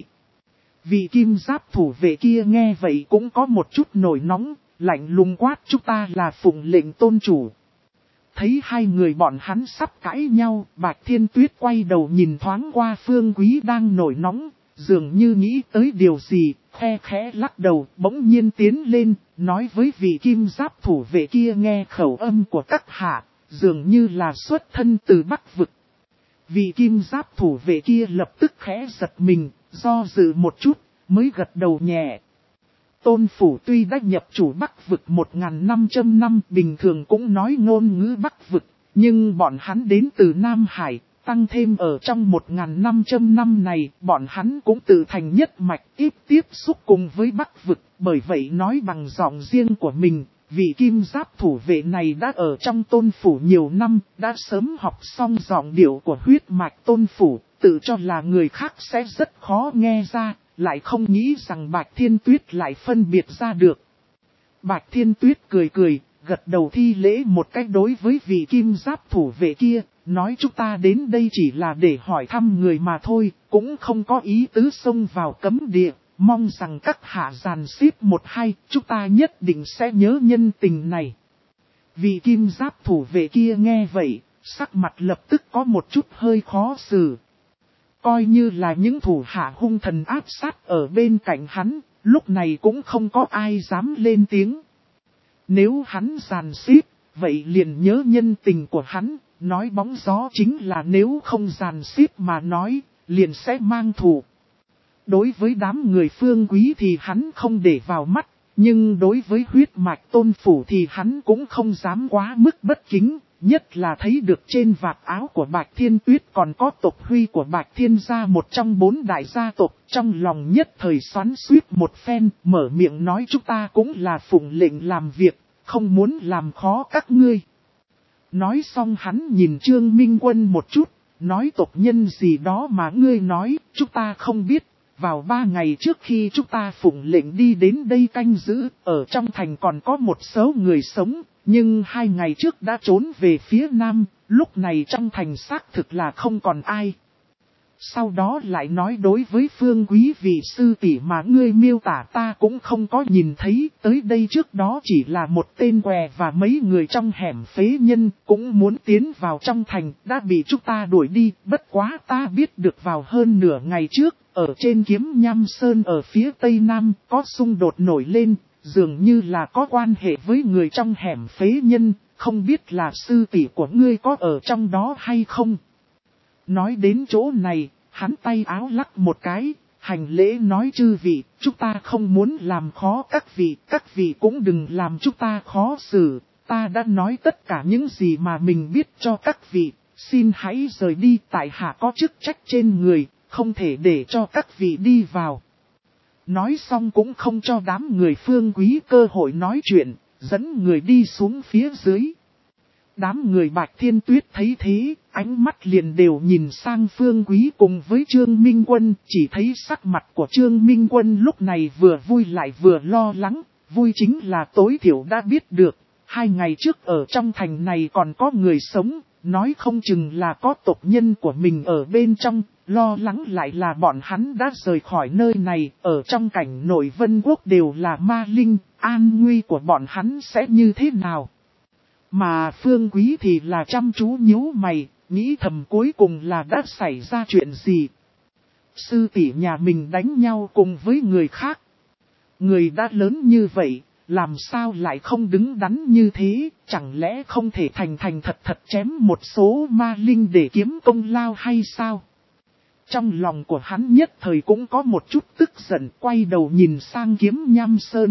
Vị kim giáp thủ vệ kia nghe vậy cũng có một chút nổi nóng, lạnh lùng quát chúng ta là phụng lệnh tôn chủ. Thấy hai người bọn hắn sắp cãi nhau, Bạch Thiên Tuyết quay đầu nhìn thoáng qua Phương Quý đang nổi nóng, dường như nghĩ tới điều gì, khe khẽ lắc đầu, bỗng nhiên tiến lên, nói với vị kim giáp thủ vệ kia nghe khẩu âm của các hạ, dường như là xuất thân từ Bắc Vực. Vị kim giáp thủ vệ kia lập tức khẽ giật mình, do dự một chút, mới gật đầu nhẹ. Tôn Phủ tuy đã nhập chủ Bắc Vực một nghìn năm trăm năm bình thường cũng nói ngôn ngữ Bắc Vực, nhưng bọn hắn đến từ Nam Hải. Tăng thêm ở trong một nghìn năm trăm năm này, bọn hắn cũng tự thành nhất mạch ít tiếp xúc cùng với Bắc Vực, bởi vậy nói bằng giọng riêng của mình, vị kim giáp thủ vệ này đã ở trong Tôn Phủ nhiều năm, đã sớm học xong giọng điệu của huyết mạch Tôn Phủ, tự cho là người khác sẽ rất khó nghe ra, lại không nghĩ rằng Bạch Thiên Tuyết lại phân biệt ra được. Bạch Thiên Tuyết cười cười, gật đầu thi lễ một cách đối với vị kim giáp thủ vệ kia. Nói chúng ta đến đây chỉ là để hỏi thăm người mà thôi, cũng không có ý tứ xông vào cấm địa, mong rằng các hạ giàn xếp một hai, chúng ta nhất định sẽ nhớ nhân tình này. Vị kim giáp thủ vệ kia nghe vậy, sắc mặt lập tức có một chút hơi khó xử. Coi như là những thủ hạ hung thần áp sát ở bên cạnh hắn, lúc này cũng không có ai dám lên tiếng. Nếu hắn giàn xếp, vậy liền nhớ nhân tình của hắn. Nói bóng gió chính là nếu không giàn xếp mà nói, liền sẽ mang thù. Đối với đám người Phương Quý thì hắn không để vào mắt, nhưng đối với huyết mạch Tôn Phủ thì hắn cũng không dám quá mức bất kính, nhất là thấy được trên vạt áo của Bạch Thiên Tuyết còn có tộc huy của Bạch Thiên gia một trong bốn đại gia tộc, trong lòng nhất thời xoắn xuýt một phen, mở miệng nói chúng ta cũng là phụng lệnh làm việc, không muốn làm khó các ngươi. Nói xong hắn nhìn Trương Minh Quân một chút, nói tộc nhân gì đó mà ngươi nói, chúng ta không biết. Vào ba ngày trước khi chúng ta phụng lệnh đi đến đây canh giữ, ở trong thành còn có một số người sống, nhưng hai ngày trước đã trốn về phía nam, lúc này trong thành xác thực là không còn ai. Sau đó lại nói đối với Phương Quý vị sư tỷ mà ngươi miêu tả ta cũng không có nhìn thấy, tới đây trước đó chỉ là một tên què và mấy người trong hẻm phế nhân cũng muốn tiến vào trong thành, đã bị chúng ta đuổi đi, bất quá ta biết được vào hơn nửa ngày trước, ở trên Kiếm Nham Sơn ở phía tây nam có xung đột nổi lên, dường như là có quan hệ với người trong hẻm phế nhân, không biết là sư tỷ của ngươi có ở trong đó hay không. Nói đến chỗ này, hắn tay áo lắc một cái, hành lễ nói chư vị, chúng ta không muốn làm khó các vị, các vị cũng đừng làm chúng ta khó xử, ta đã nói tất cả những gì mà mình biết cho các vị, xin hãy rời đi, tại hạ có chức trách trên người, không thể để cho các vị đi vào. Nói xong cũng không cho đám người Phương Quý cơ hội nói chuyện, dẫn người đi xuống phía dưới. Đám người Bạch Thiên Tuyết thấy thế, ánh mắt liền đều nhìn sang Phương Quý cùng với Trương Minh Quân, chỉ thấy sắc mặt của Trương Minh Quân lúc này vừa vui lại vừa lo lắng, vui chính là tối thiểu đã biết được, hai ngày trước ở trong thành này còn có người sống, nói không chừng là có tộc nhân của mình ở bên trong, lo lắng lại là bọn hắn đã rời khỏi nơi này, ở trong cảnh nội Vân Quốc đều là ma linh, an nguy của bọn hắn sẽ như thế nào. Mà Phương Quý thì là chăm chú nhíu mày, nghĩ thầm cuối cùng là đã xảy ra chuyện gì. Sư tỷ nhà mình đánh nhau cùng với người khác. Người đã lớn như vậy, làm sao lại không đứng đắn như thế, chẳng lẽ không thể thành thành thật thật chém một số ma linh để kiếm công lao hay sao? Trong lòng của hắn nhất thời cũng có một chút tức giận, quay đầu nhìn sang Kiếm Nham Sơn.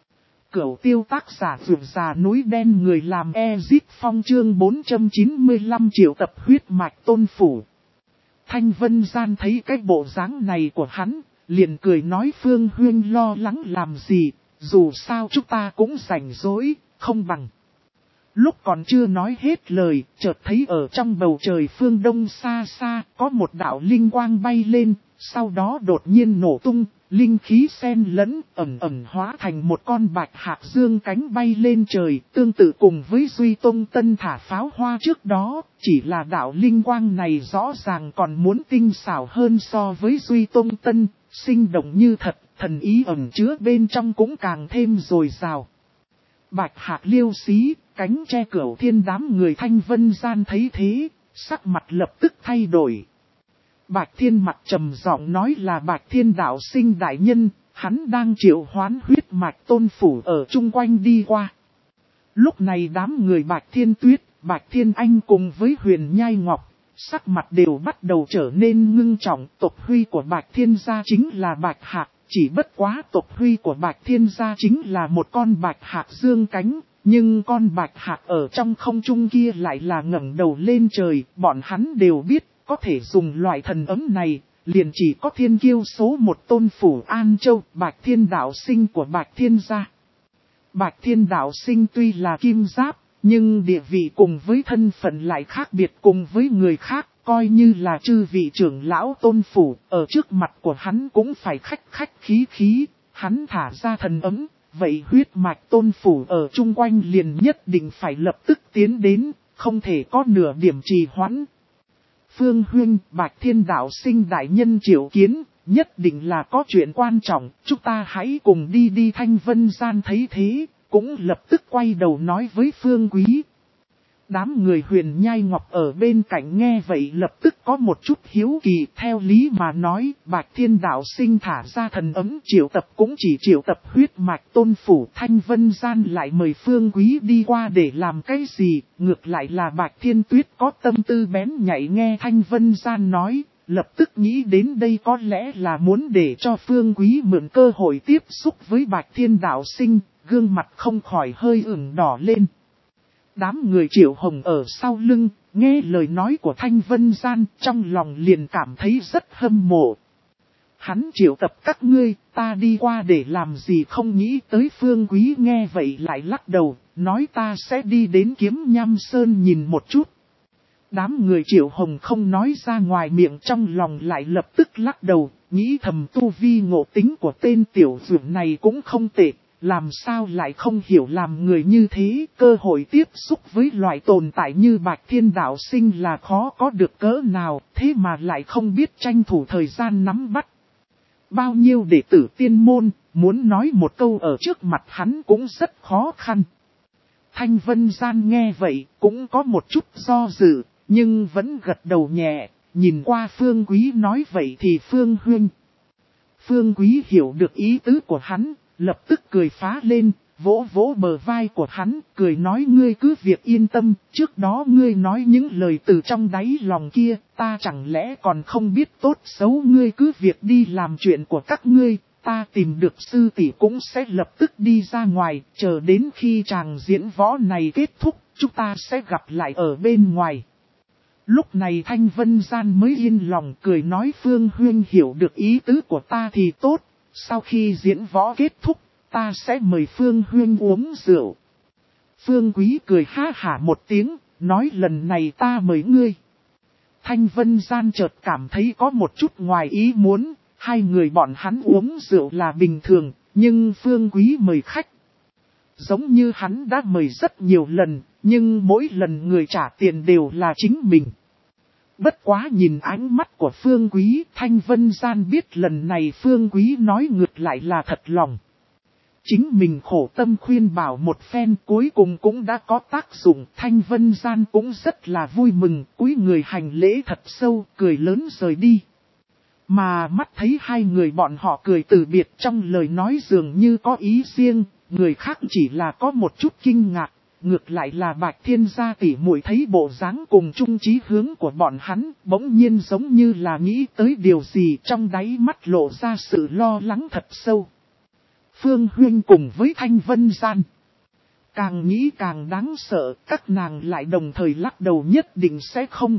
Cửu tiêu tác giả vượt già núi đen người làm Ezip Phong chương bốn trăm chín mươi lăm triệu tập huyết mạch tôn phủ. Thanh Vân Gian thấy cái bộ dáng này của hắn, liền cười nói Phương Huyên lo lắng làm gì, dù sao chúng ta cũng rảnh rỗi, không bằng. Lúc còn chưa nói hết lời, chợt thấy ở trong bầu trời phương đông xa xa, có một đạo linh quang bay lên, sau đó đột nhiên nổ tung, linh khí xen lẫn, ẩm ẩm hóa thành một con bạch hạc dương cánh bay lên trời, tương tự cùng với Duy Tông Tân thả pháo hoa trước đó, chỉ là đạo linh quang này rõ ràng còn muốn tinh xảo hơn so với Duy Tông Tân, sinh động như thật, thần ý ẩn chứa bên trong cũng càng thêm dồi dào. Bạch hạc liêu xí, cánh che cửu thiên, đám người Thanh Vân Gian thấy thế, sắc mặt lập tức thay đổi. Bạch Thiên mặt trầm giọng nói là Bạch Thiên đạo sinh đại nhân, hắn đang triệu hoán huyết mạch tôn phủ ở chung quanh đi qua. Lúc này đám người Bạch Thiên Tuyết, Bạch Thiên Anh cùng với Huyền Nhai Ngọc, sắc mặt đều bắt đầu trở nên ngưng trọng. Tộc huy của Bạch Thiên gia chính là Bạch Hạc, chỉ bất quá tộc huy của Bạch Thiên gia chính là một con Bạch Hạc dương cánh. Nhưng con Bạch Hạc ở trong không trung kia lại là ngẩng đầu lên trời, bọn hắn đều biết. Có thể dùng loại thần ấm này, liền chỉ có thiên kiêu số một tôn phủ An Châu, Bạch Thiên đạo sinh của Bạch Thiên gia. Bạch Thiên đạo sinh tuy là kim giáp, nhưng địa vị cùng với thân phận lại khác biệt cùng với người khác, coi như là chư vị trưởng lão tôn phủ, ở trước mặt của hắn cũng phải khách khách khí khí, hắn thả ra thần ấm, vậy huyết mạch tôn phủ ở chung quanh liền nhất định phải lập tức tiến đến, không thể có nửa điểm trì hoãn. Phương Huyên, Bạch Thiên đạo sinh đại nhân triệu kiến, nhất định là có chuyện quan trọng, chúng ta hãy cùng đi đi. Thanh Vân Gian thấy thế, cũng lập tức quay đầu nói với Phương Quý. Đám người Huyền Nhai Ngọc ở bên cạnh nghe vậy lập tức có một chút hiếu kỳ, theo lý mà nói, Bạch Thiên đạo sinh thả ra thần ấm triệu tập cũng chỉ triệu tập huyết mạch tôn phủ. Thanh Vân Gian lại mời Phương Quý đi qua để làm cái gì, ngược lại là Bạch Thiên Tuyết có tâm tư bén nhạy nghe Thanh Vân Gian nói, lập tức nghĩ đến đây có lẽ là muốn để cho Phương Quý mượn cơ hội tiếp xúc với Bạch Thiên đạo sinh, gương mặt không khỏi hơi ửng đỏ lên. Đám người Triệu Hồng ở sau lưng, nghe lời nói của Thanh Vân Gian, trong lòng liền cảm thấy rất hâm mộ. Hắn triệu tập các ngươi, ta đi qua để làm gì không nghĩ tới. Phương Quý nghe vậy lại lắc đầu, nói ta sẽ đi đến Kiếm Nham Sơn nhìn một chút. Đám người Triệu Hồng không nói ra ngoài miệng, trong lòng lại lập tức lắc đầu, nghĩ thầm tu vi ngộ tính của tên tiểu dược này cũng không tệ. làm sao lại không hiểu làm người như thế, cơ hội tiếp xúc với loại tồn tại như Bạch Thiên Đạo Sinh là khó có được cỡ nào, thế mà lại không biết tranh thủ thời gian nắm bắt. Bao nhiêu đệ tử tiên môn, muốn nói một câu ở trước mặt hắn cũng rất khó khăn. Thanh Vân Gian nghe vậy, cũng có một chút do dự, nhưng vẫn gật đầu nhẹ, nhìn qua Phương Quý nói vậy thì Phương Huynh. Phương Quý hiểu được ý tứ của hắn, lập tức cười phá lên, vỗ vỗ bờ vai của hắn, cười nói ngươi cứ việc yên tâm, trước đó ngươi nói những lời từ trong đáy lòng kia, ta chẳng lẽ còn không biết tốt xấu, ngươi cứ việc đi làm chuyện của các ngươi, ta tìm được sư tỷ cũng sẽ lập tức đi ra ngoài, chờ đến khi chàng diễn võ này kết thúc, chúng ta sẽ gặp lại ở bên ngoài. Lúc này Thanh Vân Gian mới yên lòng cười nói Phương Huynh hiểu được ý tứ của ta thì tốt, sau khi diễn võ kết thúc, ta sẽ mời Phương Huynh uống rượu. Phương Quý cười ha hả một tiếng, nói lần này ta mời ngươi. Thanh Vân Gian chợt cảm thấy có một chút ngoài ý muốn, hai người bọn hắn uống rượu là bình thường, nhưng Phương Quý mời khách. Giống như hắn đã mời rất nhiều lần, nhưng mỗi lần người trả tiền đều là chính mình. Bất quá nhìn ánh mắt của Phương Quý, Thanh Vân Gian biết lần này Phương Quý nói ngược lại là thật lòng. Chính mình khổ tâm khuyên bảo một phen cuối cùng cũng đã có tác dụng. Thanh Vân Gian cũng rất là vui mừng, cúi người hành lễ thật sâu, cười lớn rời đi. Mà mắt thấy hai người bọn họ cười từ biệt trong lời nói dường như có ý riêng, người khác chỉ là có một chút kinh ngạc. Ngược lại là Bạch Thiên gia tỷ muội thấy bộ dáng cùng chung chí hướng của bọn hắn, bỗng nhiên giống như là nghĩ tới điều gì trong đáy mắt lộ ra sự lo lắng thật sâu. Phương Huynh cùng với Thanh Vân Gian. Càng nghĩ càng đáng sợ, các nàng lại đồng thời lắc đầu nhất định sẽ không.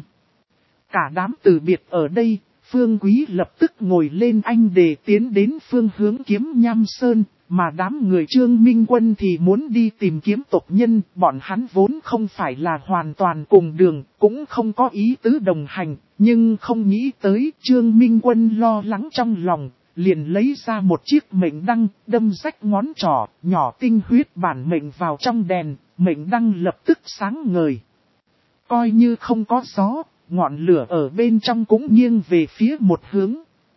Cả đám từ biệt ở đây, Phương Quý lập tức ngồi lên anh để tiến đến phương hướng Kiếm Nham Sơn. Mà đám người Trương Minh Quân thì muốn đi tìm kiếm tộc nhân, bọn hắn vốn không phải là hoàn toàn cùng đường, cũng không có ý tứ đồng hành, nhưng không nghĩ tới Trương Minh Quân lo lắng trong lòng, liền lấy ra một chiếc mệnh đăng, đâm rách ngón trỏ, nhỏ tinh huyết bản mệnh vào trong đèn, mệnh đăng lập tức sáng ngời. Coi như không có gió, ngọn lửa ở bên trong cũng nghiêng về phía một hướng.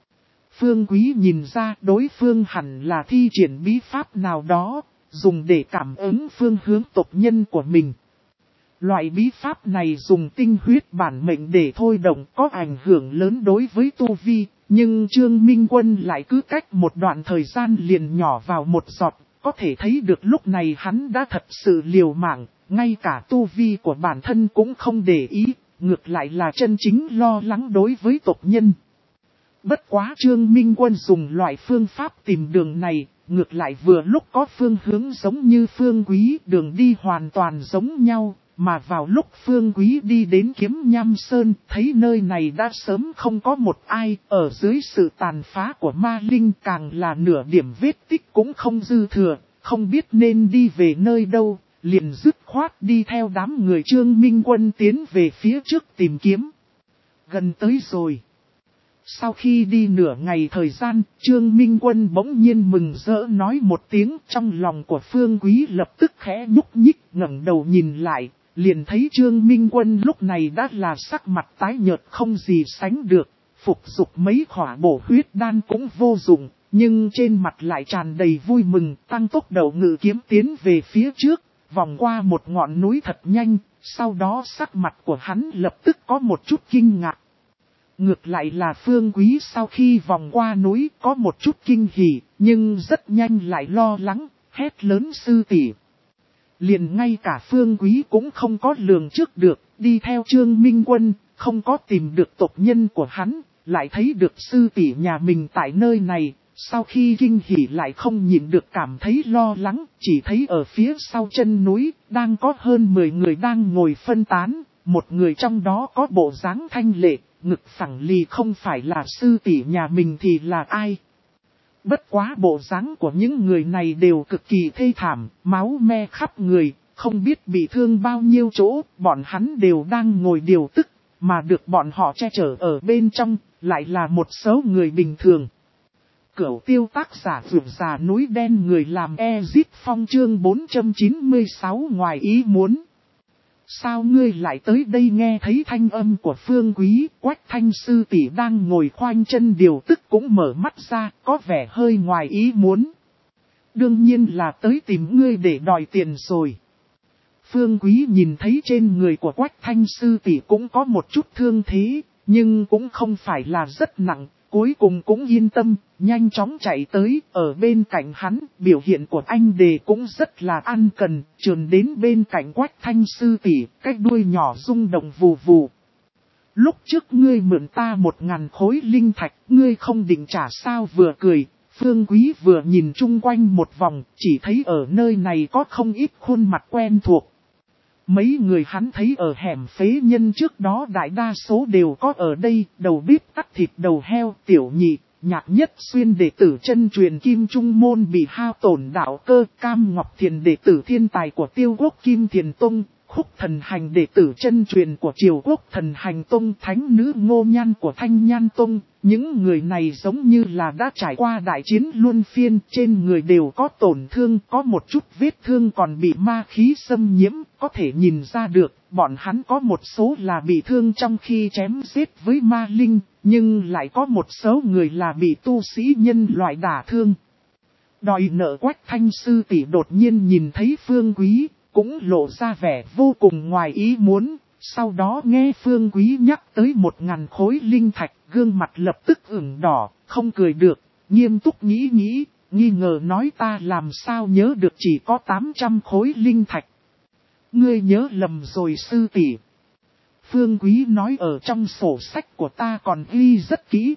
Phương Quý nhìn ra đối phương hẳn là thi triển bí pháp nào đó, dùng để cảm ứng phương hướng tộc nhân của mình. Loại bí pháp này dùng tinh huyết bản mệnh để thôi động có ảnh hưởng lớn đối với tu vi, nhưng Trương Minh Quân lại cứ cách một đoạn thời gian liền nhỏ vào một giọt, có thể thấy được lúc này hắn đã thật sự liều mạng, ngay cả tu vi của bản thân cũng không để ý, ngược lại là chân chính lo lắng đối với tộc nhân. Bất quá Trương Minh Quân dùng loại phương pháp tìm đường này, ngược lại vừa lúc có phương hướng giống như Phương Quý, đường đi hoàn toàn giống nhau, mà vào lúc Phương Quý đi đến Kiếm Nham Sơn, thấy nơi này đã sớm không có một ai, ở dưới sự tàn phá của ma linh càng là nửa điểm vết tích cũng không dư thừa, không biết nên đi về nơi đâu, liền dứt khoát đi theo đám người Trương Minh Quân tiến về phía trước tìm kiếm. Gần tới rồi. Sau khi đi nửa ngày thời gian, Trương Minh Quân bỗng nhiên mừng rỡ nói một tiếng, trong lòng của Phương Quý lập tức khẽ nhúc nhích, ngẩng đầu nhìn lại, liền thấy Trương Minh Quân lúc này đã là sắc mặt tái nhợt không gì sánh được, phục dục mấy khỏa bổ huyết đan cũng vô dụng, nhưng trên mặt lại tràn đầy vui mừng, tăng tốc độ ngự kiếm tiến về phía trước, vòng qua một ngọn núi thật nhanh, sau đó sắc mặt của hắn lập tức có một chút kinh ngạc. Ngược lại là Phương Quý sau khi vòng qua núi có một chút kinh hỉ, nhưng rất nhanh lại lo lắng, hét lớn sư tỷ. Liền ngay cả Phương Quý cũng không có lường trước được, đi theo Trương Minh Quân, không có tìm được tộc nhân của hắn, lại thấy được sư tỷ nhà mình tại nơi này, sau khi kinh hỉ lại không nhịn được cảm thấy lo lắng, chỉ thấy ở phía sau chân núi, đang có hơn mười người đang ngồi phân tán, một người trong đó có bộ dáng thanh lệ. Ngực phẳng lì không phải là sư tỷ nhà mình thì là ai. Bất quá bộ dáng của những người này đều cực kỳ thê thảm, máu me khắp người, không biết bị thương bao nhiêu chỗ, bọn hắn đều đang ngồi điều tức, mà được bọn họ che chở ở bên trong, lại là một số người bình thường. Cửu tiêu tác giả vượt già núi đen người làm Ezit Phong chương bốn trăm chín mươi sáu ngoài ý muốn. Sao ngươi lại tới đây? Nghe thấy thanh âm của Phương Quý, Quách Thanh sư tỷ đang ngồi khoanh chân điều tức cũng mở mắt ra, có vẻ hơi ngoài ý muốn. Đương nhiên là tới tìm ngươi để đòi tiền rồi. Phương Quý nhìn thấy trên người của Quách Thanh sư tỷ cũng có một chút thương thế, nhưng cũng không phải là rất nặng. Cuối cùng cũng yên tâm, nhanh chóng chạy tới, ở bên cạnh hắn, biểu hiện của anh đề cũng rất là ăn cần, trườn đến bên cạnh Quách Thanh sư tỷ, cái đuôi nhỏ rung động vù vù. Lúc trước ngươi mượn ta một ngàn khối linh thạch, ngươi không định trả sao? Vừa cười, Phương Quý vừa nhìn chung quanh một vòng, chỉ thấy ở nơi này có không ít khuôn mặt quen thuộc. Mấy người hắn thấy ở hẻm phế nhân trước đó đại đa số đều có ở đây, đầu bếp cắt thịt đầu heo, Tiểu Nhị, Nhạc Nhất Xuyên đệ tử chân truyền Kim Trung Môn bị hao tổn đạo cơ, Cam Ngọc Thiền đệ tử thiên tài của Tiêu Quốc Kim Thiền Tông, Khúc Thần Hành đệ tử chân truyền của Triều Quốc Thần Hành Tông, Thánh Nữ Ngô Nhan của Thanh Nhan Tông. Những người này giống như là đã trải qua đại chiến luân phiên, trên người đều có tổn thương, có một chút vết thương còn bị ma khí xâm nhiễm, có thể nhìn ra được, bọn hắn có một số là bị thương trong khi chém giết với ma linh, nhưng lại có một số người là bị tu sĩ nhân loại đả thương. Đòi nợ Quách Thanh sư tỷ đột nhiên nhìn thấy Phương Quý, cũng lộ ra vẻ vô cùng ngoài ý muốn. Sau đó nghe Phương Quý nhắc tới một ngàn khối linh thạch, gương mặt lập tức ửng đỏ, không cười được, nghiêm túc nghĩ nghĩ, nghi ngờ nói ta làm sao nhớ được chỉ có tám trăm khối linh thạch. Ngươi nhớ lầm rồi sư tỷ. Phương Quý nói ở trong sổ sách của ta còn ghi rất kỹ.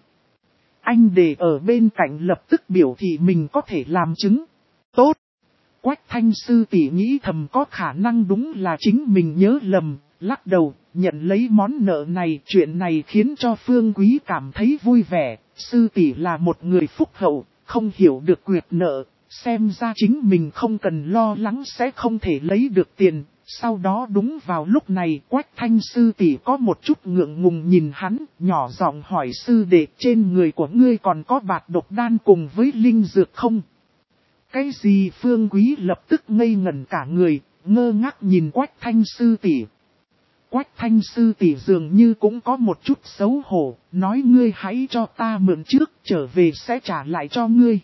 Anh để ở bên cạnh lập tức biểu thị mình có thể làm chứng. Tốt. Quách Thanh sư tỷ nghĩ thầm có khả năng đúng là chính mình nhớ lầm. Lắc đầu, nhận lấy món nợ này, chuyện này khiến cho Phương Quý cảm thấy vui vẻ, sư tỷ là một người phúc hậu, không hiểu được quyệt nợ, xem ra chính mình không cần lo lắng sẽ không thể lấy được tiền. Sau đó đúng vào lúc này Quách Thanh sư tỷ có một chút ngượng ngùng nhìn hắn, nhỏ giọng hỏi sư đệ trên người của ngươi còn có bạt độc đan cùng với linh dược không? Cái gì? Phương Quý lập tức ngây ngẩn cả người, ngơ ngác nhìn Quách Thanh sư tỷ. Quách Thanh sư tỷ dường như cũng có một chút xấu hổ, nói ngươi hãy cho ta mượn trước, trở về sẽ trả lại cho ngươi.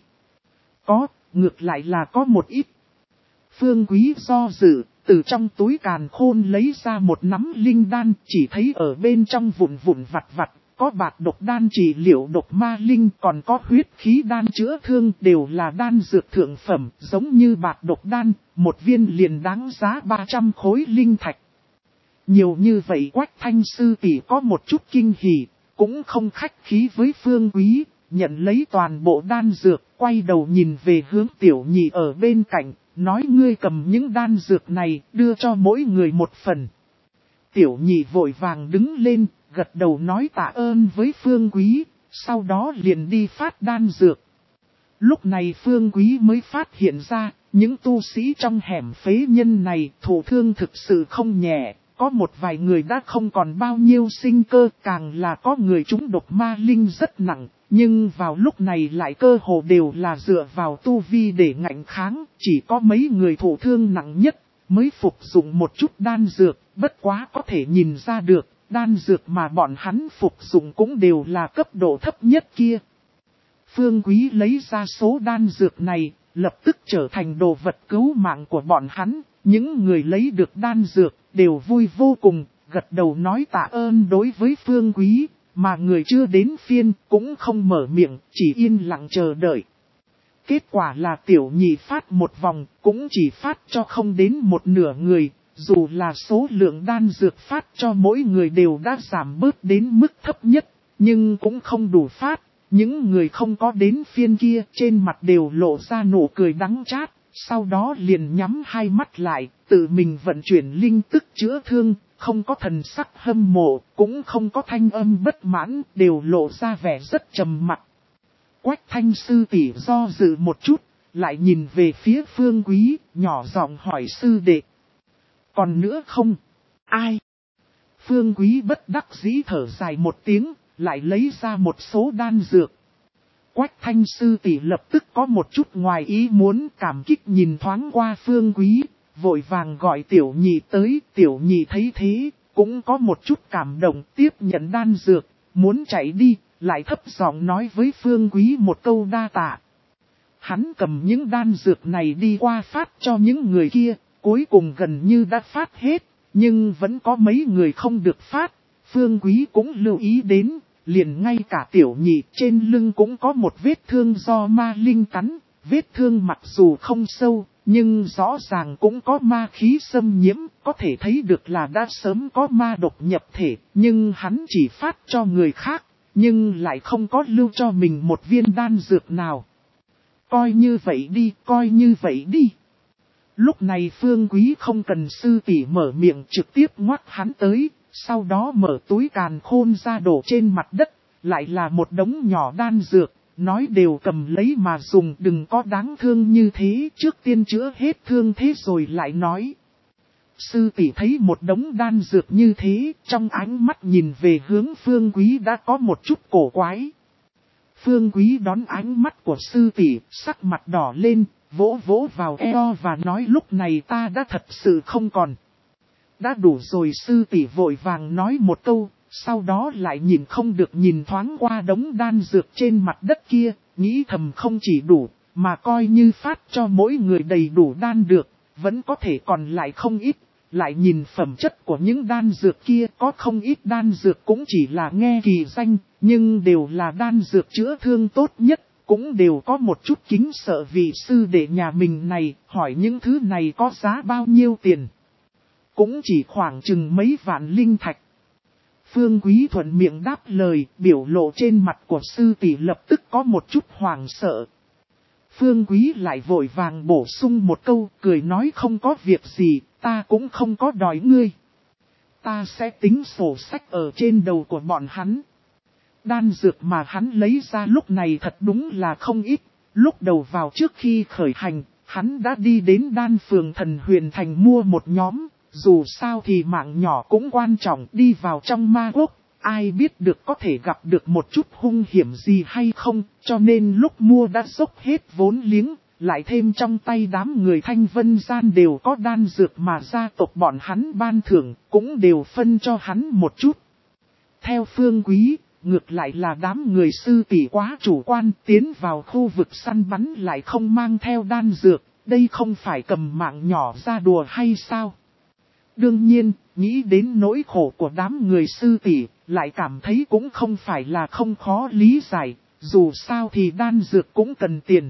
Có, ngược lại là có một ít. Phương Quý do dự, từ trong túi càn khôn lấy ra một nắm linh đan, chỉ thấy ở bên trong vụn vụn vặt vặt, có bạt độc đan trị liệu độc ma linh, còn có huyết khí đan chữa thương, đều là đan dược thượng phẩm, giống như bạt độc đan, một viên liền đáng giá ba trăm khối linh thạch. Nhiều như vậy Quách Thanh sư tỷ có một chút kinh hỉ, cũng không khách khí với Phương Quý, nhận lấy toàn bộ đan dược, quay đầu nhìn về hướng Tiểu Nhị ở bên cạnh, nói ngươi cầm những đan dược này, đưa cho mỗi người một phần. Tiểu Nhị vội vàng đứng lên, gật đầu nói tạ ơn với Phương Quý, sau đó liền đi phát đan dược. Lúc này Phương Quý mới phát hiện ra, những tu sĩ trong hẻm phế nhân này thụ thương thực sự không nhẹ. Có một vài người đã không còn bao nhiêu sinh cơ, càng là có người trúng độc ma linh rất nặng, nhưng vào lúc này lại cơ hồ đều là dựa vào tu vi để ngạnh kháng, chỉ có mấy người thụ thương nặng nhất mới phục dụng một chút đan dược, bất quá có thể nhìn ra được, đan dược mà bọn hắn phục dụng cũng đều là cấp độ thấp nhất kia. Phương Quý lấy ra số đan dược này, lập tức trở thành đồ vật cứu mạng của bọn hắn, những người lấy được đan dược đều vui vô cùng, gật đầu nói tạ ơn đối với Phương Quý, mà người chưa đến phiên cũng không mở miệng, chỉ yên lặng chờ đợi. Kết quả là Tiểu Nhị phát một vòng, cũng chỉ phát cho không đến một nửa người, dù là số lượng đan dược phát cho mỗi người đều đã giảm bớt đến mức thấp nhất, nhưng cũng không đủ phát. Những người không có đến phiên kia trên mặt đều lộ ra nụ cười đắng chát. Sau đó liền nhắm hai mắt lại, tự mình vận chuyển linh tức chữa thương, không có thần sắc hâm mộ, cũng không có thanh âm bất mãn, đều lộ ra vẻ rất trầm mặc. Quách Thanh sư tỷ do dự một chút, lại nhìn về phía Phương Quý, nhỏ giọng hỏi sư đệ. Còn nữa không? Ai? Phương Quý bất đắc dĩ thở dài một tiếng, lại lấy ra một số đan dược. Quách Thanh sư tỷ lập tức có một chút ngoài ý muốn, cảm kích nhìn thoáng qua Phương Quý, vội vàng gọi tiểu nhị tới. Tiểu nhị thấy thế, cũng có một chút cảm động, tiếp nhận đan dược, muốn chạy đi, lại thấp giọng nói với Phương Quý một câu đa tạ. Hắn cầm những đan dược này đi qua phát cho những người kia, cuối cùng gần như đã phát hết, nhưng vẫn có mấy người không được phát. Phương Quý cũng lưu ý đến, liền ngay cả tiểu nhị trên lưng cũng có một vết thương do ma linh cắn. Vết thương mặc dù không sâu, nhưng rõ ràng cũng có ma khí xâm nhiễm, có thể thấy được là đã sớm có ma độc nhập thể, nhưng hắn chỉ phát cho người khác, nhưng lại không có lưu cho mình một viên đan dược nào. Coi như vậy đi, coi như vậy đi. Lúc này Phương Quý không cần sư tỷ mở miệng, trực tiếp ngoắt hắn tới, sau đó mở túi càn khôn ra đổ trên mặt đất, lại là một đống nhỏ đan dược, nói đều cầm lấy mà dùng, đừng có đáng thương như thế, trước tiên chữa hết thương thế rồi lại nói. Sư tỷ thấy một đống đan dược như thế, trong ánh mắt nhìn về hướng Phương Quý đã có một chút cổ quái. Phương Quý đón ánh mắt của sư tỷ, sắc mặt đỏ lên, vỗ vỗ vào eo và nói lúc này ta đã thật sự không còn. Đã đủ rồi, sư tỷ vội vàng nói một câu, sau đó lại nhìn không được nhìn thoáng qua đống đan dược trên mặt đất kia, nghĩ thầm không chỉ đủ, mà coi như phát cho mỗi người đầy đủ đan được, vẫn có thể còn lại không ít. Lại nhìn phẩm chất của những đan dược kia, có không ít đan dược cũng chỉ là nghe kỳ danh, nhưng đều là đan dược chữa thương tốt nhất, cũng đều có một chút kính sợ vị sư đệ nhà mình này, hỏi những thứ này có giá bao nhiêu tiền. Cũng chỉ khoảng chừng mấy vạn linh thạch. Phương Quý thuận miệng đáp lời, biểu lộ trên mặt của sư tỷ lập tức có một chút hoảng sợ. Phương Quý lại vội vàng bổ sung một câu, cười nói không có việc gì, ta cũng không có đòi ngươi. Ta sẽ tính sổ sách ở trên đầu của bọn hắn. Đan dược mà hắn lấy ra lúc này thật đúng là không ít. Lúc đầu vào trước khi khởi hành, hắn đã đi đến đan phường Thần Huyền Thành mua một nhóm. Dù sao thì mạng nhỏ cũng quan trọng, đi vào trong ma quốc. Ai biết được có thể gặp được một chút hung hiểm gì hay không, cho nên lúc mua đã dốc hết vốn liếng, lại thêm trong tay đám người Thanh Vân Gian đều có đan dược mà gia tộc bọn hắn ban thưởng, cũng đều phân cho hắn một chút. Theo Phương Quý, ngược lại là đám người sư tỷ quá chủ quan, tiến vào khu vực săn bắn lại không mang theo đan dược, đây không phải cầm mạng nhỏ ra đùa hay sao? Đương nhiên, nghĩ đến nỗi khổ của đám người sư tỷ, lại cảm thấy cũng không phải là không khó lý giải, dù sao thì đan dược cũng cần tiền.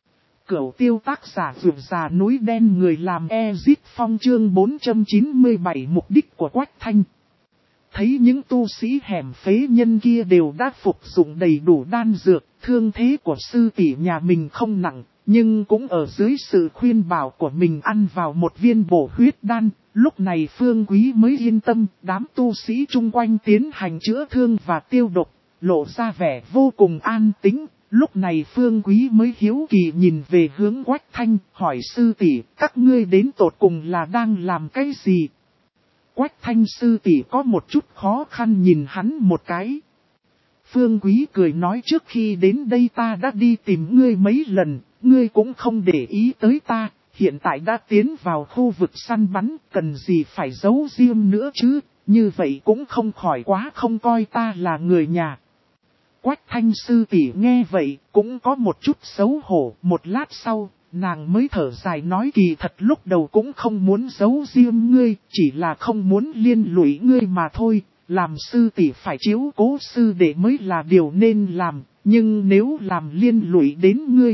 Cửu tiêu tác giả vượt già núi đen người làm Ezit Phong chương bốn trăm chín mươi bảy mục đích của Quách Thanh. Thấy những tu sĩ hẻm phế nhân kia đều đã phục dụng đầy đủ đan dược, thương thế của sư tỷ nhà mình không nặng, nhưng cũng ở dưới sự khuyên bảo của mình ăn vào một viên bổ huyết đan. Lúc này Phương Quý mới yên tâm, đám tu sĩ chung quanh tiến hành chữa thương và tiêu độc, lộ ra vẻ vô cùng an tĩnh. Lúc này Phương Quý mới hiếu kỳ nhìn về hướng Quách Thanh, hỏi sư tỷ, các ngươi đến tột cùng là đang làm cái gì? Quách Thanh sư tỷ có một chút khó khăn nhìn hắn một cái. Phương Quý cười nói trước khi đến đây ta đã đi tìm ngươi mấy lần, ngươi cũng không để ý tới ta. Hiện tại đã tiến vào khu vực săn bắn, cần gì phải giấu riêng nữa chứ, như vậy cũng không khỏi quá không coi ta là người nhà. Quách Thanh sư tỷ nghe vậy, cũng có một chút xấu hổ, một lát sau, nàng mới thở dài nói kỳ thật lúc đầu cũng không muốn giấu riêng ngươi, chỉ là không muốn liên lụy ngươi mà thôi, làm sư tỷ phải chiếu cố sư đệ mới là điều nên làm, nhưng nếu làm liên lụy đến ngươi,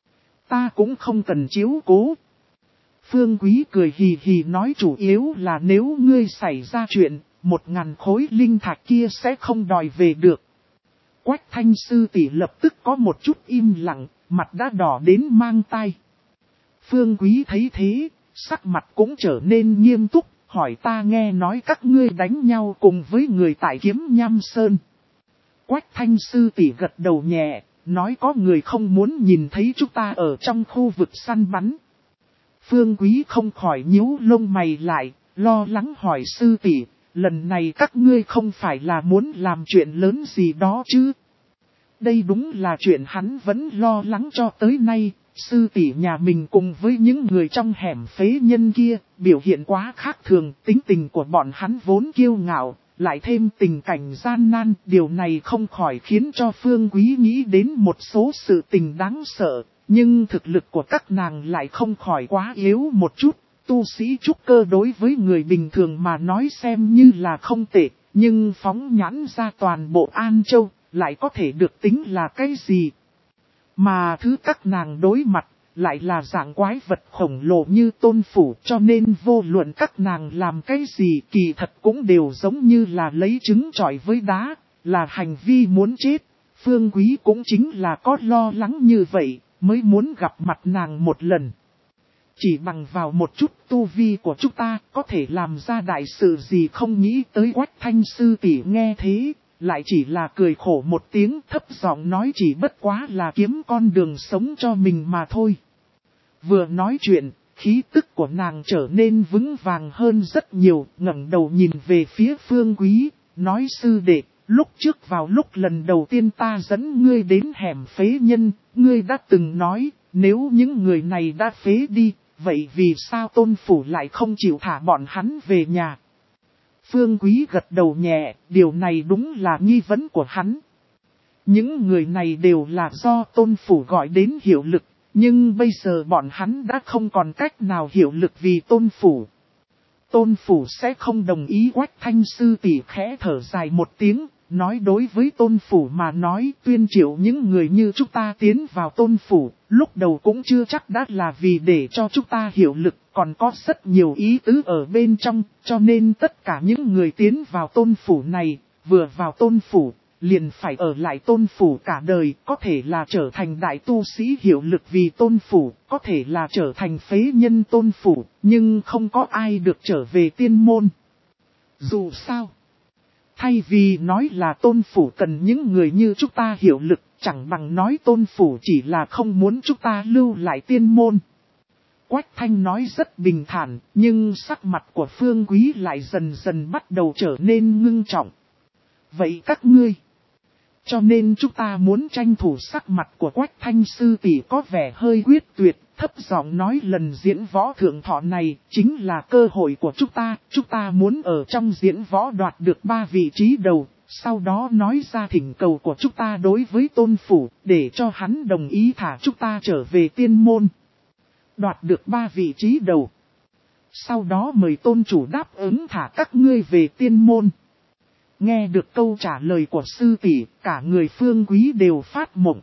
ta cũng không cần chiếu cố. Phương Quý cười hì hì nói chủ yếu là nếu ngươi xảy ra chuyện, một ngàn khối linh thạch kia sẽ không đòi về được. Quách Thanh sư tỷ lập tức có một chút im lặng, mặt đã đỏ đến mang tai. Phương Quý thấy thế, sắc mặt cũng trở nên nghiêm túc, hỏi ta nghe nói các ngươi đánh nhau cùng với người tại Kiếm Nham Sơn. Quách Thanh sư tỷ gật đầu nhẹ, nói có người không muốn nhìn thấy chúng ta ở trong khu vực săn bắn. Phương Quý không khỏi nhíu lông mày lại, lo lắng hỏi sư tỷ, lần này các ngươi không phải là muốn làm chuyện lớn gì đó chứ? Đây đúng là chuyện hắn vẫn lo lắng cho tới nay, sư tỷ nhà mình cùng với những người trong hẻm phế nhân kia, biểu hiện quá khác thường, tính tình của bọn hắn vốn kiêu ngạo, lại thêm tình cảnh gian nan, điều này không khỏi khiến cho Phương Quý nghĩ đến một số sự tình đáng sợ, nhưng thực lực của các nàng lại không khỏi quá yếu một chút. Tu sĩ trúc cơ đối với người bình thường mà nói xem như là không tệ, nhưng phóng nhãn ra toàn bộ An Châu, lại có thể được tính là cái gì? Mà thứ các nàng đối mặt, lại là dạng quái vật khổng lồ như Tôn Phủ, cho nên vô luận các nàng làm cái gì kỳ thật cũng đều giống như là lấy trứng chọi với đá, là hành vi muốn chết. Phương Quý cũng chính là có lo lắng như vậy, mới muốn gặp mặt nàng một lần. Chỉ bằng vào một chút tu vi của chúng ta có thể làm ra đại sự gì không nghĩ tới. Quách Thanh sư tỷ nghe thế, lại chỉ là cười khổ một tiếng, thấp giọng nói chỉ bất quá là kiếm con đường sống cho mình mà thôi. Vừa nói chuyện, khí tức của nàng trở nên vững vàng hơn rất nhiều, ngẩng đầu nhìn về phía Phương Quý, nói sư đệ, lúc trước vào lúc lần đầu tiên ta dẫn ngươi đến hẻm phế nhân, ngươi đã từng nói, nếu những người này đã phế đi, vậy vì sao Tôn Phủ lại không chịu thả bọn hắn về nhà? Phương Quý gật đầu nhẹ, điều này đúng là nghi vấn của hắn. Những người này đều là do Tôn Phủ gọi đến hiệu lực, nhưng bây giờ bọn hắn đã không còn cách nào hiệu lực vì Tôn Phủ. Tôn Phủ sẽ không đồng ý. Quách Thanh sư tỷ khẽ thở dài một tiếng, nói đối với Tôn Phủ mà nói tuyên triệu những người như chúng ta tiến vào Tôn Phủ, lúc đầu cũng chưa chắc đã là vì để cho chúng ta hiệu lực, còn có rất nhiều ý tứ ở bên trong, cho nên tất cả những người tiến vào Tôn Phủ này, vừa vào Tôn Phủ, liền phải ở lại Tôn Phủ cả đời, có thể là trở thành đại tu sĩ hiệu lực vì Tôn Phủ, có thể là trở thành phế nhân Tôn Phủ, nhưng không có ai được trở về tiên môn. Dù sao, thay vì nói là Tôn Phủ cần những người như chúng ta hiệu lực, chẳng bằng nói Tôn Phủ chỉ là không muốn chúng ta lưu lại tiên môn. Quách Thanh nói rất bình thản, nhưng sắc mặt của Phương Quý lại dần dần bắt đầu trở nên ngưng trọng. Vậy các ngươi, cho nên chúng ta muốn tranh thủ. Sắc mặt của Quách Thanh sư tỷ có vẻ hơi quyết tuyệt, thấp giọng nói lần diễn võ thượng thọ này chính là cơ hội của chúng ta, chúng ta muốn ở trong diễn võ đoạt được ba vị trí đầu, sau đó nói ra thỉnh cầu của chúng ta đối với Tôn Phủ, để cho hắn đồng ý thả chúng ta trở về tiên môn. Đoạt được ba vị trí đầu, sau đó mời Tôn chủ đáp ứng thả các ngươi về tiên môn. Nghe được câu trả lời của sư tỷ, cả người Phương Quý đều phát mộng.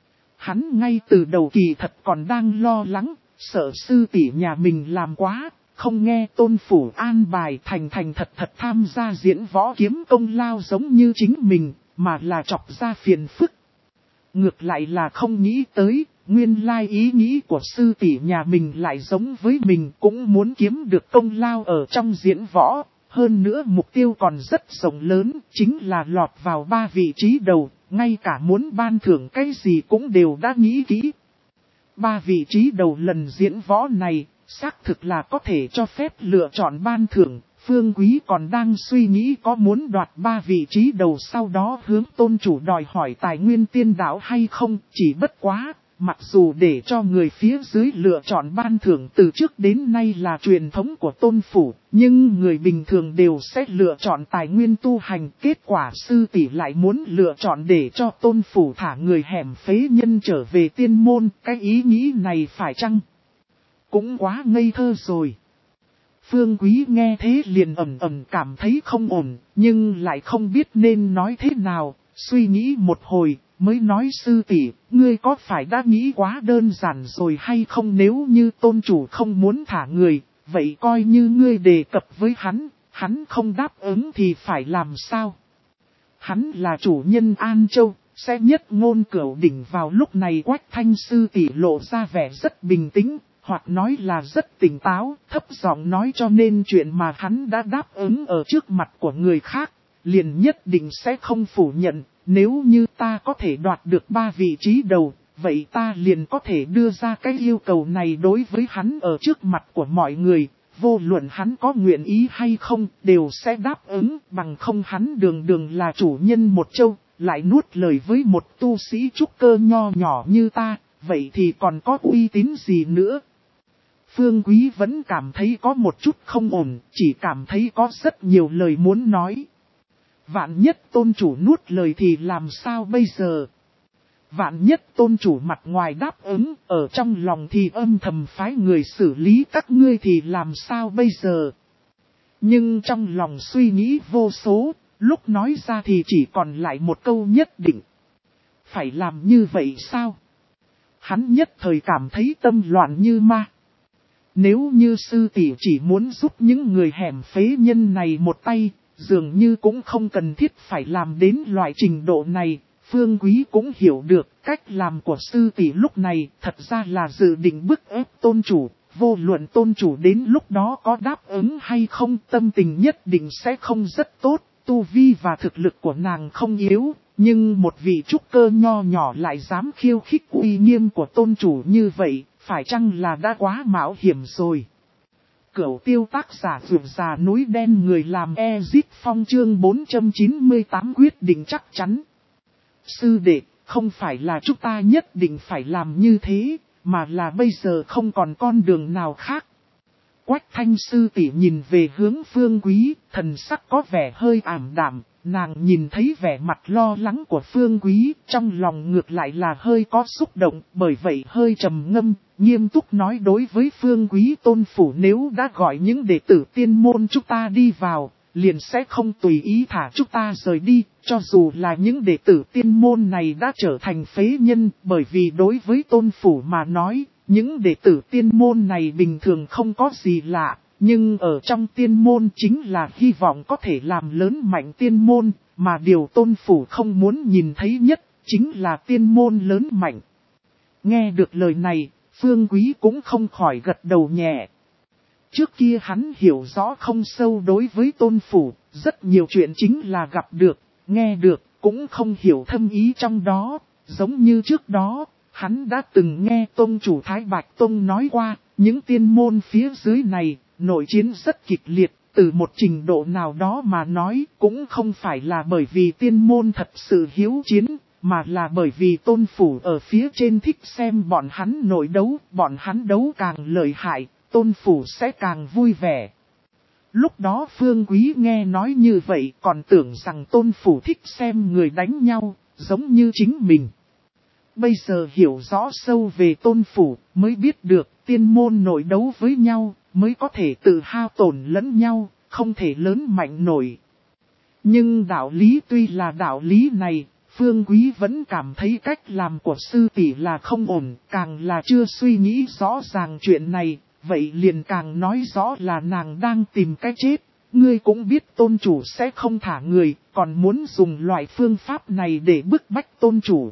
Hắn ngay từ đầu kỳ thật còn đang lo lắng, sợ sư tỷ nhà mình làm quá, không nghe Tôn Phủ an bài thành thành thật thật tham gia diễn võ kiếm công lao giống như chính mình, mà là chọc ra phiền phức. Ngược lại là không nghĩ tới, nguyên lai ý nghĩ của sư tỷ nhà mình lại giống với mình, cũng muốn kiếm được công lao ở trong diễn võ. Hơn nữa mục tiêu còn rất rộng lớn, chính là lọt vào ba vị trí đầu, ngay cả muốn ban thưởng cái gì cũng đều đã nghĩ kỹ. Ba vị trí đầu lần diễn võ này, xác thực là có thể cho phép lựa chọn ban thưởng. Phương Quý còn đang suy nghĩ có muốn đoạt ba vị trí đầu sau đó hướng Tôn chủ đòi hỏi tài nguyên tiên đạo hay không, chỉ bất quá. Mặc dù để cho người phía dưới lựa chọn ban thưởng từ trước đến nay là truyền thống của Tôn Phủ, nhưng người bình thường đều sẽ lựa chọn tài nguyên tu hành. Kết quả sư tỷ lại muốn lựa chọn để cho Tôn Phủ thả người hẻm phế nhân trở về tiên môn. Cái ý nghĩ này phải chăng cũng quá ngây thơ rồi. Phương Quý nghe thế liền ầm ầm cảm thấy không ổn, nhưng lại không biết nên nói thế nào, suy nghĩ một hồi. Mới nói sư tỷ, ngươi có phải đã nghĩ quá đơn giản rồi hay không? Nếu như Tôn chủ không muốn thả người, vậy coi như ngươi đề cập với hắn, hắn không đáp ứng thì phải làm sao? Hắn là chủ nhân An Châu, sẽ nhất ngôn cửu đỉnh. Vào lúc này Quách Thanh sư tỷ lộ ra vẻ rất bình tĩnh, hoặc nói là rất tỉnh táo, thấp giọng nói cho nên chuyện mà hắn đã đáp ứng ở trước mặt của người khác, liền nhất định sẽ không phủ nhận. Nếu như ta có thể đoạt được ba vị trí đầu, vậy ta liền có thể đưa ra cái yêu cầu này đối với hắn ở trước mặt của mọi người. Vô luận hắn có nguyện ý hay không, đều sẽ đáp ứng, bằng không hắn đường đường là chủ nhân một châu, lại nuốt lời với một tu sĩ trúc cơ nho nhỏ như ta, vậy thì còn có uy tín gì nữa? Phương Quý vẫn cảm thấy có một chút không ổn, chỉ cảm thấy có rất nhiều lời muốn nói. Vạn nhất tôn chủ nuốt lời thì làm sao bây giờ? Vạn nhất tôn chủ mặt ngoài đáp ứng, ở trong lòng thì âm thầm phái người xử lý các ngươi thì làm sao bây giờ? Nhưng trong lòng suy nghĩ vô số, lúc nói ra thì chỉ còn lại một câu nhất định. Phải làm như vậy sao? Hắn nhất thời cảm thấy tâm loạn như ma. Nếu như sư tỷ chỉ muốn giúp những người hẻm phế nhân này một tay, dường như cũng không cần thiết phải làm đến loại trình độ này. Phương Quý cũng hiểu được cách làm của sư tỷ lúc này thật ra là dự định bức ép tôn chủ. Vô luận tôn chủ đến lúc đó có đáp ứng hay không, tâm tình nhất định sẽ không rất tốt. Tu vi và thực lực của nàng không yếu, nhưng một vị trúc cơ nho nhỏ lại dám khiêu khích uy nghiêm của tôn chủ như vậy, phải chăng là đã quá mạo hiểm rồi? Cửu tiêu tác giả vượt già núi đen người làm Ezit Phong chương bốn trăm chín mươi tám quyết định chắc chắn. Sư đệ, không phải là chúng ta nhất định phải làm như thế, mà là bây giờ không còn con đường nào khác. Quách Thanh sư tỷ nhìn về hướng Phương Quý, thần sắc có vẻ hơi ảm đạm, nàng nhìn thấy vẻ mặt lo lắng của Phương Quý, trong lòng ngược lại là hơi có xúc động, bởi vậy hơi trầm ngâm, nghiêm túc nói đối với Phương Quý tôn phủ nếu đã gọi những đệ tử tiên môn chúng ta đi vào, liền sẽ không tùy ý thả chúng ta rời đi, cho dù là những đệ tử tiên môn này đã trở thành phế nhân, bởi vì đối với tôn phủ mà nói, những đệ tử tiên môn này bình thường không có gì lạ, nhưng ở trong tiên môn chính là hy vọng có thể làm lớn mạnh tiên môn, mà điều tôn phủ không muốn nhìn thấy nhất, chính là tiên môn lớn mạnh. Nghe được lời này, Phương Quý cũng không khỏi gật đầu nhẹ. Trước kia hắn hiểu rõ không sâu đối với tôn phủ, rất nhiều chuyện chính là gặp được, nghe được, cũng không hiểu thâm ý trong đó, giống như trước đó. Hắn đã từng nghe tôn chủ Thái Bạch Tông nói qua, những tiên môn phía dưới này, nội chiến rất kịch liệt, từ một trình độ nào đó mà nói, cũng không phải là bởi vì tiên môn thật sự hiếu chiến, mà là bởi vì tôn phủ ở phía trên thích xem bọn hắn nội đấu, bọn hắn đấu càng lợi hại, tôn phủ sẽ càng vui vẻ. Lúc đó Phương Quý nghe nói như vậy còn tưởng rằng tôn phủ thích xem người đánh nhau, giống như chính mình. Bây giờ hiểu rõ sâu về tôn phủ, mới biết được tiên môn nội đấu với nhau, mới có thể tự hao tổn lẫn nhau, không thể lớn mạnh nổi. Nhưng đạo lý tuy là đạo lý này, Phương Quý vẫn cảm thấy cách làm của sư tỷ là không ổn, càng là chưa suy nghĩ rõ ràng chuyện này, vậy liền càng nói rõ là nàng đang tìm cái chết. Ngươi cũng biết tôn chủ sẽ không thả người, còn muốn dùng loại phương pháp này để bức bách tôn chủ.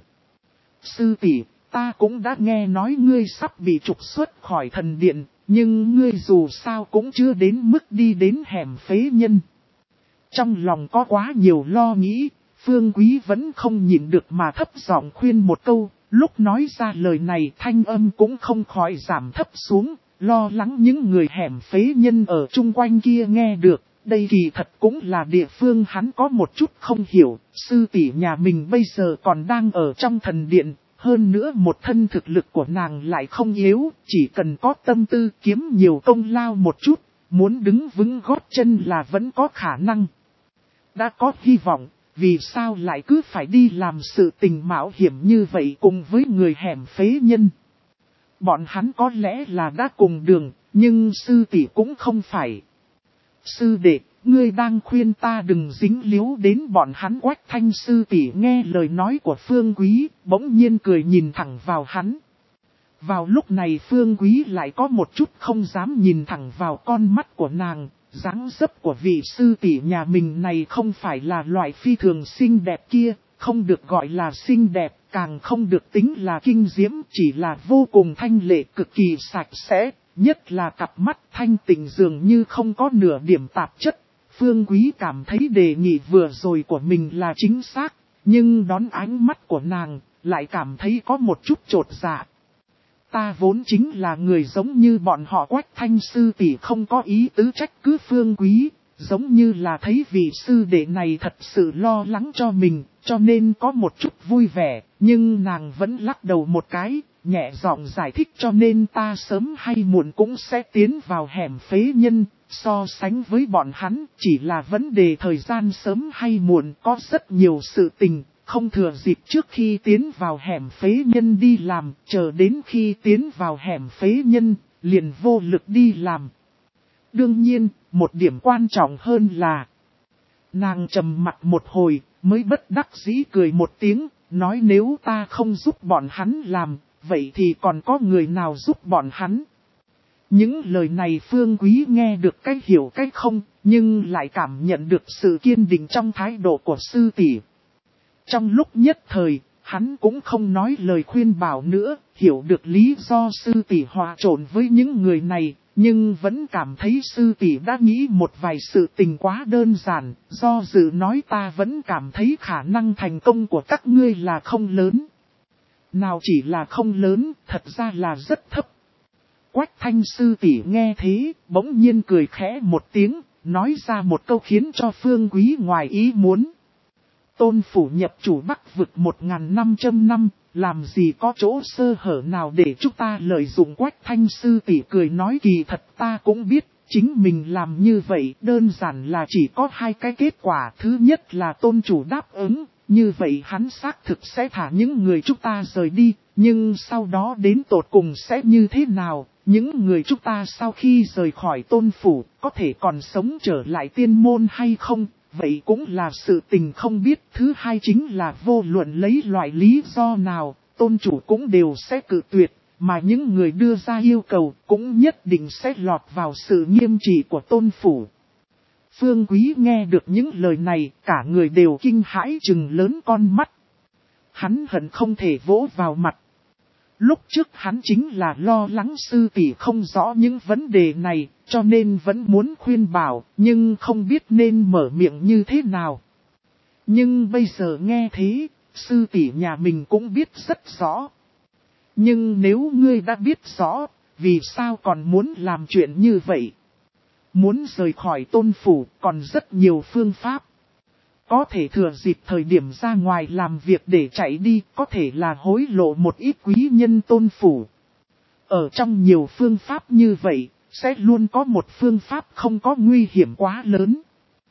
Sư tỷ, ta cũng đã nghe nói ngươi sắp bị trục xuất khỏi thần điện, nhưng ngươi dù sao cũng chưa đến mức đi đến hẻm phế nhân. Trong lòng có quá nhiều lo nghĩ, Phương Quý vẫn không nhịn được mà thấp giọng khuyên một câu, lúc nói ra lời này thanh âm cũng không khỏi giảm thấp xuống, lo lắng những người hẻm phế nhân ở chung quanh kia nghe được. Đây kỳ thật cũng là địa phương hắn có một chút không hiểu, sư tỷ nhà mình bây giờ còn đang ở trong thần điện, hơn nữa một thân thực lực của nàng lại không yếu, chỉ cần có tâm tư kiếm nhiều công lao một chút, muốn đứng vững gót chân là vẫn có khả năng. Đã có hy vọng, vì sao lại cứ phải đi làm sự tình mạo hiểm như vậy cùng với người hẻm phế nhân? Bọn hắn có lẽ là đã cùng đường, nhưng sư tỷ cũng không phải. Sư đệ, ngươi đang khuyên ta đừng dính líu đến bọn hắn. Quách Thanh sư tỷ nghe lời nói của Phương Quý, bỗng nhiên cười nhìn thẳng vào hắn. Vào lúc này Phương Quý lại có một chút không dám nhìn thẳng vào con mắt của nàng, dáng dấp của vị sư tỷ nhà mình này không phải là loại phi thường xinh đẹp kia, không được gọi là xinh đẹp, càng không được tính là kinh diễm, chỉ là vô cùng thanh lệ cực kỳ sạch sẽ. Nhất là cặp mắt thanh tịnh dường như không có nửa điểm tạp chất. Phương Quý cảm thấy đề nghị vừa rồi của mình là chính xác, nhưng đón ánh mắt của nàng, lại cảm thấy có một chút chột dạ. Ta vốn chính là người giống như bọn họ. Quách Thanh sư tỷ không có ý tứ trách cứ Phương Quý, giống như là thấy vị sư đệ này thật sự lo lắng cho mình, cho nên có một chút vui vẻ, nhưng nàng vẫn lắc đầu một cái, nhẹ giọng giải thích cho nên ta sớm hay muộn cũng sẽ tiến vào hẻm phế nhân, so sánh với bọn hắn, chỉ là vấn đề thời gian sớm hay muộn có rất nhiều sự tình, không thừa dịp trước khi tiến vào hẻm phế nhân đi làm, chờ đến khi tiến vào hẻm phế nhân, liền vô lực đi làm. Đương nhiên, một điểm quan trọng hơn là, nàng trầm mặt một hồi, mới bất đắc dĩ cười một tiếng, nói nếu ta không giúp bọn hắn làm, vậy thì còn có người nào giúp bọn hắn. Những lời này Phương Quý nghe được cách hiểu cách không, nhưng lại cảm nhận được sự kiên định trong thái độ của sư tỷ. Trong lúc nhất thời, hắn cũng không nói lời khuyên bảo nữa, hiểu được lý do sư tỷ hòa trộn với những người này, nhưng vẫn cảm thấy sư tỷ đã nghĩ một vài sự tình quá đơn giản, do dự nói ta vẫn cảm thấy khả năng thành công của các ngươi là không lớn. Nào chỉ là không lớn, thật ra là rất thấp. Quách Thanh sư tỷ nghe thế, bỗng nhiên cười khẽ một tiếng, nói ra một câu khiến cho Phương Quý ngoài ý muốn. Tôn phủ nhập chủ Bắc vực một nghìn năm trăm năm, làm gì có chỗ sơ hở nào để chúng ta lợi dụng. Quách Thanh sư tỷ cười nói kỳ thật ta cũng biết, chính mình làm như vậy đơn giản là chỉ có hai cái kết quả. Thứ nhất là tôn chủ đáp ứng, như vậy hắn xác thực sẽ thả những người chúng ta rời đi, nhưng sau đó đến tột cùng sẽ như thế nào? Những người chúng ta sau khi rời khỏi tôn phủ, có thể còn sống trở lại tiên môn hay không? Vậy cũng là sự tình không biết. Thứ hai chính là vô luận lấy loại lý do nào, tôn chủ cũng đều sẽ cự tuyệt, mà những người đưa ra yêu cầu cũng nhất định sẽ lọt vào sự nghiêm trị của tôn phủ. Phương Quý nghe được những lời này, cả người đều kinh hãi trừng lớn con mắt. Hắn hận không thể vỗ vào mặt. Lúc trước hắn chính là lo lắng sư tỷ không rõ những vấn đề này, cho nên vẫn muốn khuyên bảo, nhưng không biết nên mở miệng như thế nào. Nhưng bây giờ nghe thế, sư tỷ nhà mình cũng biết rất rõ. Nhưng nếu ngươi đã biết rõ, vì sao còn muốn làm chuyện như vậy? Muốn rời khỏi tôn phủ còn rất nhiều phương pháp. Có thể thừa dịp thời điểm ra ngoài làm việc để chạy đi, có thể là hối lộ một ít quý nhân tôn phủ. Ở trong nhiều phương pháp như vậy, sẽ luôn có một phương pháp không có nguy hiểm quá lớn.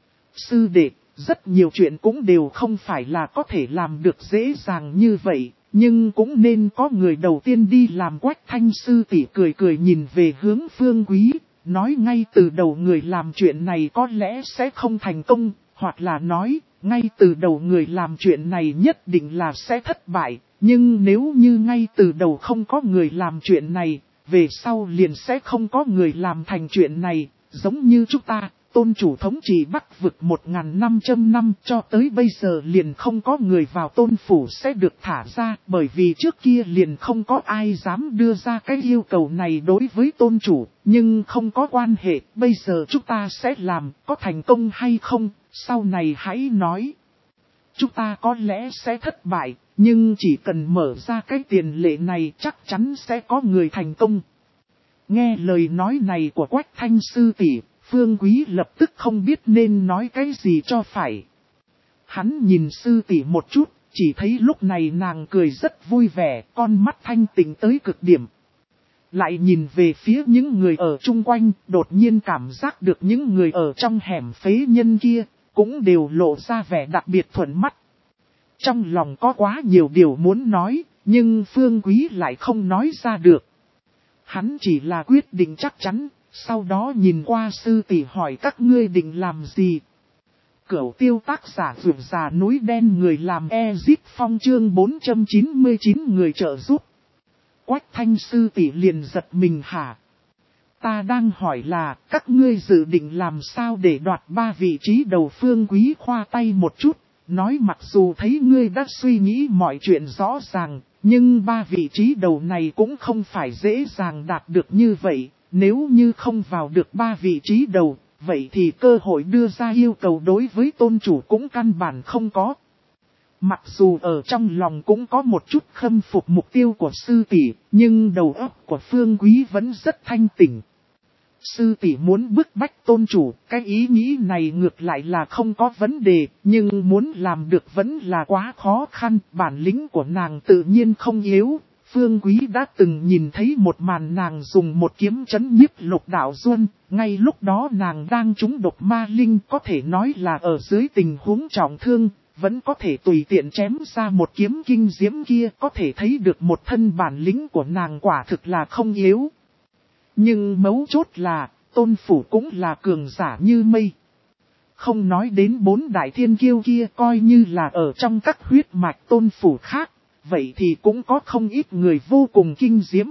Sư đệ, rất nhiều chuyện cũng đều không phải là có thể làm được dễ dàng như vậy, nhưng cũng nên có người đầu tiên đi làm. Quách Thanh sư tỷ cười cười nhìn về hướng Phương Quý, nói ngay từ đầu người làm chuyện này có lẽ sẽ không thành công, hoặc là nói, ngay từ đầu người làm chuyện này nhất định là sẽ thất bại, nhưng nếu như ngay từ đầu không có người làm chuyện này, về sau liền sẽ không có người làm thành chuyện này, giống như chúng ta, tôn chủ thống trị Bắc vực một nghìn năm trăm năm cho tới bây giờ liền không có người vào tôn phủ sẽ được thả ra, bởi vì trước kia liền không có ai dám đưa ra cái yêu cầu này đối với tôn chủ, nhưng không có quan hệ, bây giờ chúng ta sẽ làm, có thành công hay không, sau này hãy nói. Chúng ta có lẽ sẽ thất bại, nhưng chỉ cần mở ra cái tiền lệ này chắc chắn sẽ có người thành công. Nghe lời nói này của Quách Thanh sư tỷ, Phương Quý lập tức không biết nên nói cái gì cho phải. Hắn nhìn sư tỷ một chút, chỉ thấy lúc này nàng cười rất vui vẻ, con mắt thanh tịnh tới cực điểm. Lại nhìn về phía những người ở chung quanh, đột nhiên cảm giác được những người ở trong hẻm phế nhân kia, cũng đều lộ ra vẻ đặc biệt thuận mắt. Trong lòng có quá nhiều điều muốn nói, nhưng Phương Quý lại không nói ra được. Hắn chỉ là quyết định chắc chắn, sau đó nhìn qua sư tỷ hỏi các ngươi định làm gì. Cửu tiêu tác giả vượt già núi đen người làm Ezit Phong chương bốn trăm chín mươi chín người trợ giúp. Quách Thanh sư tỷ liền giật mình hả? Ta đang hỏi là các ngươi dự định làm sao để đoạt ba vị trí đầu. Phương Quý khoa tay một chút, nói mặc dù thấy ngươi đã suy nghĩ mọi chuyện rõ ràng, nhưng ba vị trí đầu này cũng không phải dễ dàng đạt được như vậy. Nếu như không vào được ba vị trí đầu, vậy thì cơ hội đưa ra yêu cầu đối với tôn chủ cũng căn bản không có. Mặc dù ở trong lòng cũng có một chút khâm phục mục tiêu của sư tỷ, nhưng đầu óc của Phương Quý vẫn rất thanh tỉnh. Sư tỷ muốn bức bách tôn chủ, cái ý nghĩ này ngược lại là không có vấn đề, nhưng muốn làm được vẫn là quá khó khăn, bản lĩnh của nàng tự nhiên không yếu. Phương Quý đã từng nhìn thấy một màn nàng dùng một kiếm chấn nhiếp Lục Đạo Duân, ngay lúc đó nàng đang trúng độc ma linh, có thể nói là ở dưới tình huống trọng thương, vẫn có thể tùy tiện chém ra một kiếm kinh diễm kia, có thể thấy được một thân bản lĩnh của nàng quả thực là không yếu. Nhưng mấu chốt là, Tôn Phủ cũng là cường giả như mây. Không nói đến bốn đại thiên kiêu kia, coi như là ở trong các huyết mạch Tôn Phủ khác, vậy thì cũng có không ít người vô cùng kinh diễm.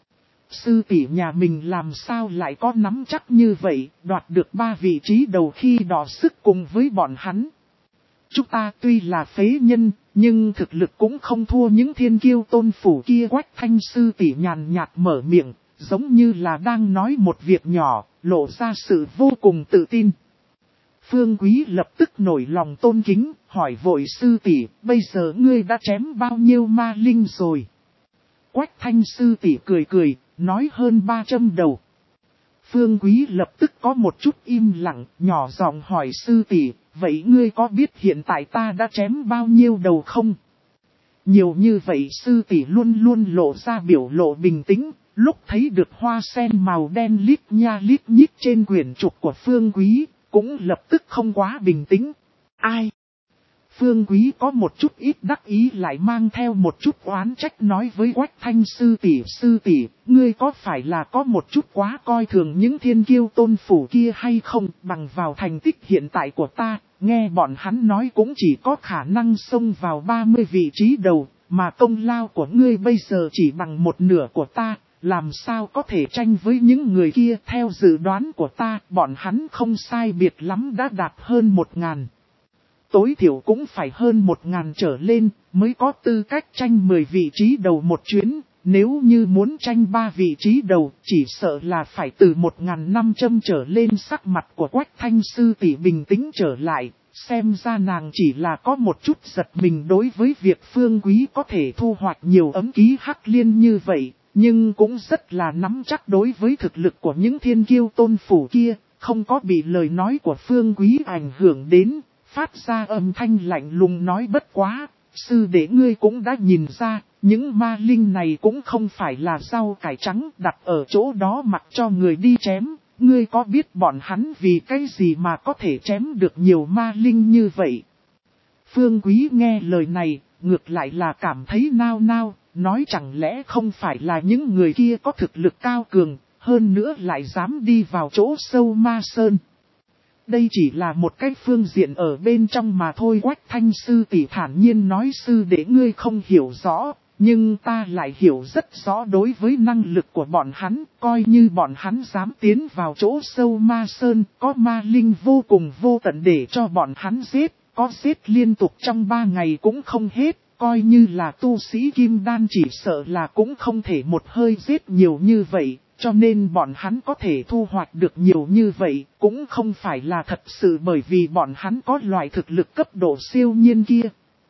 Sư tỷ nhà mình làm sao lại có nắm chắc như vậy, đoạt được ba vị trí đầu khi đọ sức cùng với bọn hắn. Chúng ta tuy là phế nhân, nhưng thực lực cũng không thua những thiên kiêu Tôn Phủ kia. Quách Thanh sư tỷ nhàn nhạt mở miệng, giống như là đang nói một việc nhỏ, lộ ra sự vô cùng tự tin. Phương Quý lập tức nổi lòng tôn kính, hỏi vội sư tỷ, bây giờ ngươi đã chém bao nhiêu ma linh rồi? Quách Thanh sư tỷ cười cười, nói hơn ba trăm đầu. Phương Quý lập tức có một chút im lặng, nhỏ giọng hỏi sư tỷ, vậy ngươi có biết hiện tại ta đã chém bao nhiêu đầu không? Nhiều như vậy sư tỷ luôn luôn lộ ra biểu lộ bình tĩnh, lúc thấy được hoa sen màu đen lít nha lít nhít trên quyển trục của Phương Quý, cũng lập tức không quá bình tĩnh. Ai? Phương Quý có một chút ít đắc ý lại mang theo một chút oán trách nói với Quách Thanh sư tỷ, sư tỷ, ngươi có phải là có một chút quá coi thường những thiên kiêu Tôn Phủ kia hay không? Bằng vào thành tích hiện tại của ta, nghe bọn hắn nói cũng chỉ có khả năng xông vào ba mươi vị trí đầu, mà công lao của ngươi bây giờ chỉ bằng một nửa của ta. Làm sao có thể tranh với những người kia? Theo dự đoán của ta, bọn hắn không sai biệt lắm đã đạt hơn một ngàn. Tối thiểu cũng phải hơn một ngàn trở lên, mới có tư cách tranh mười vị trí đầu một chuyến. Nếu như muốn tranh ba vị trí đầu, chỉ sợ là phải từ một ngàn năm trăm trở lên. Sắc mặt của Quách Thanh sư tỷ bình tĩnh trở lại, xem ra nàng chỉ là có một chút giật mình đối với việc Phương Quý có thể thu hoạch nhiều ấm ký hắc liên như vậy. Nhưng cũng rất là nắm chắc đối với thực lực của những thiên kiêu Tôn Phủ kia, không có bị lời nói của Phương Quý ảnh hưởng đến, phát ra âm thanh lạnh lùng nói bất quá, sư đệ ngươi cũng đã nhìn ra, những ma linh này cũng không phải là rau cải trắng đặt ở chỗ đó mặc cho người đi chém, ngươi có biết bọn hắn vì cái gì mà có thể chém được nhiều ma linh như vậy? Phương Quý nghe lời này, ngược lại là cảm thấy nao nao. Nói chẳng lẽ không phải là những người kia có thực lực cao cường, hơn nữa lại dám đi vào chỗ sâu ma sơn. Đây chỉ là một cái phương diện ở bên trong mà thôi. Quách Thanh sư tỷ thản nhiên nói sư để ngươi không hiểu rõ, nhưng ta lại hiểu rất rõ đối với năng lực của bọn hắn, coi như bọn hắn dám tiến vào chỗ sâu ma sơn, có ma linh vô cùng vô tận để cho bọn hắn giết, có giết liên tục trong ba ngày cũng không hết. Coi như là tu sĩ kim đan chỉ sợ là cũng không thể một hơi giết nhiều như vậy, cho nên bọn hắn có thể thu hoạch được nhiều như vậy, cũng không phải là thật sự bởi vì bọn hắn có loại thực lực cấp độ siêu nhiên kia.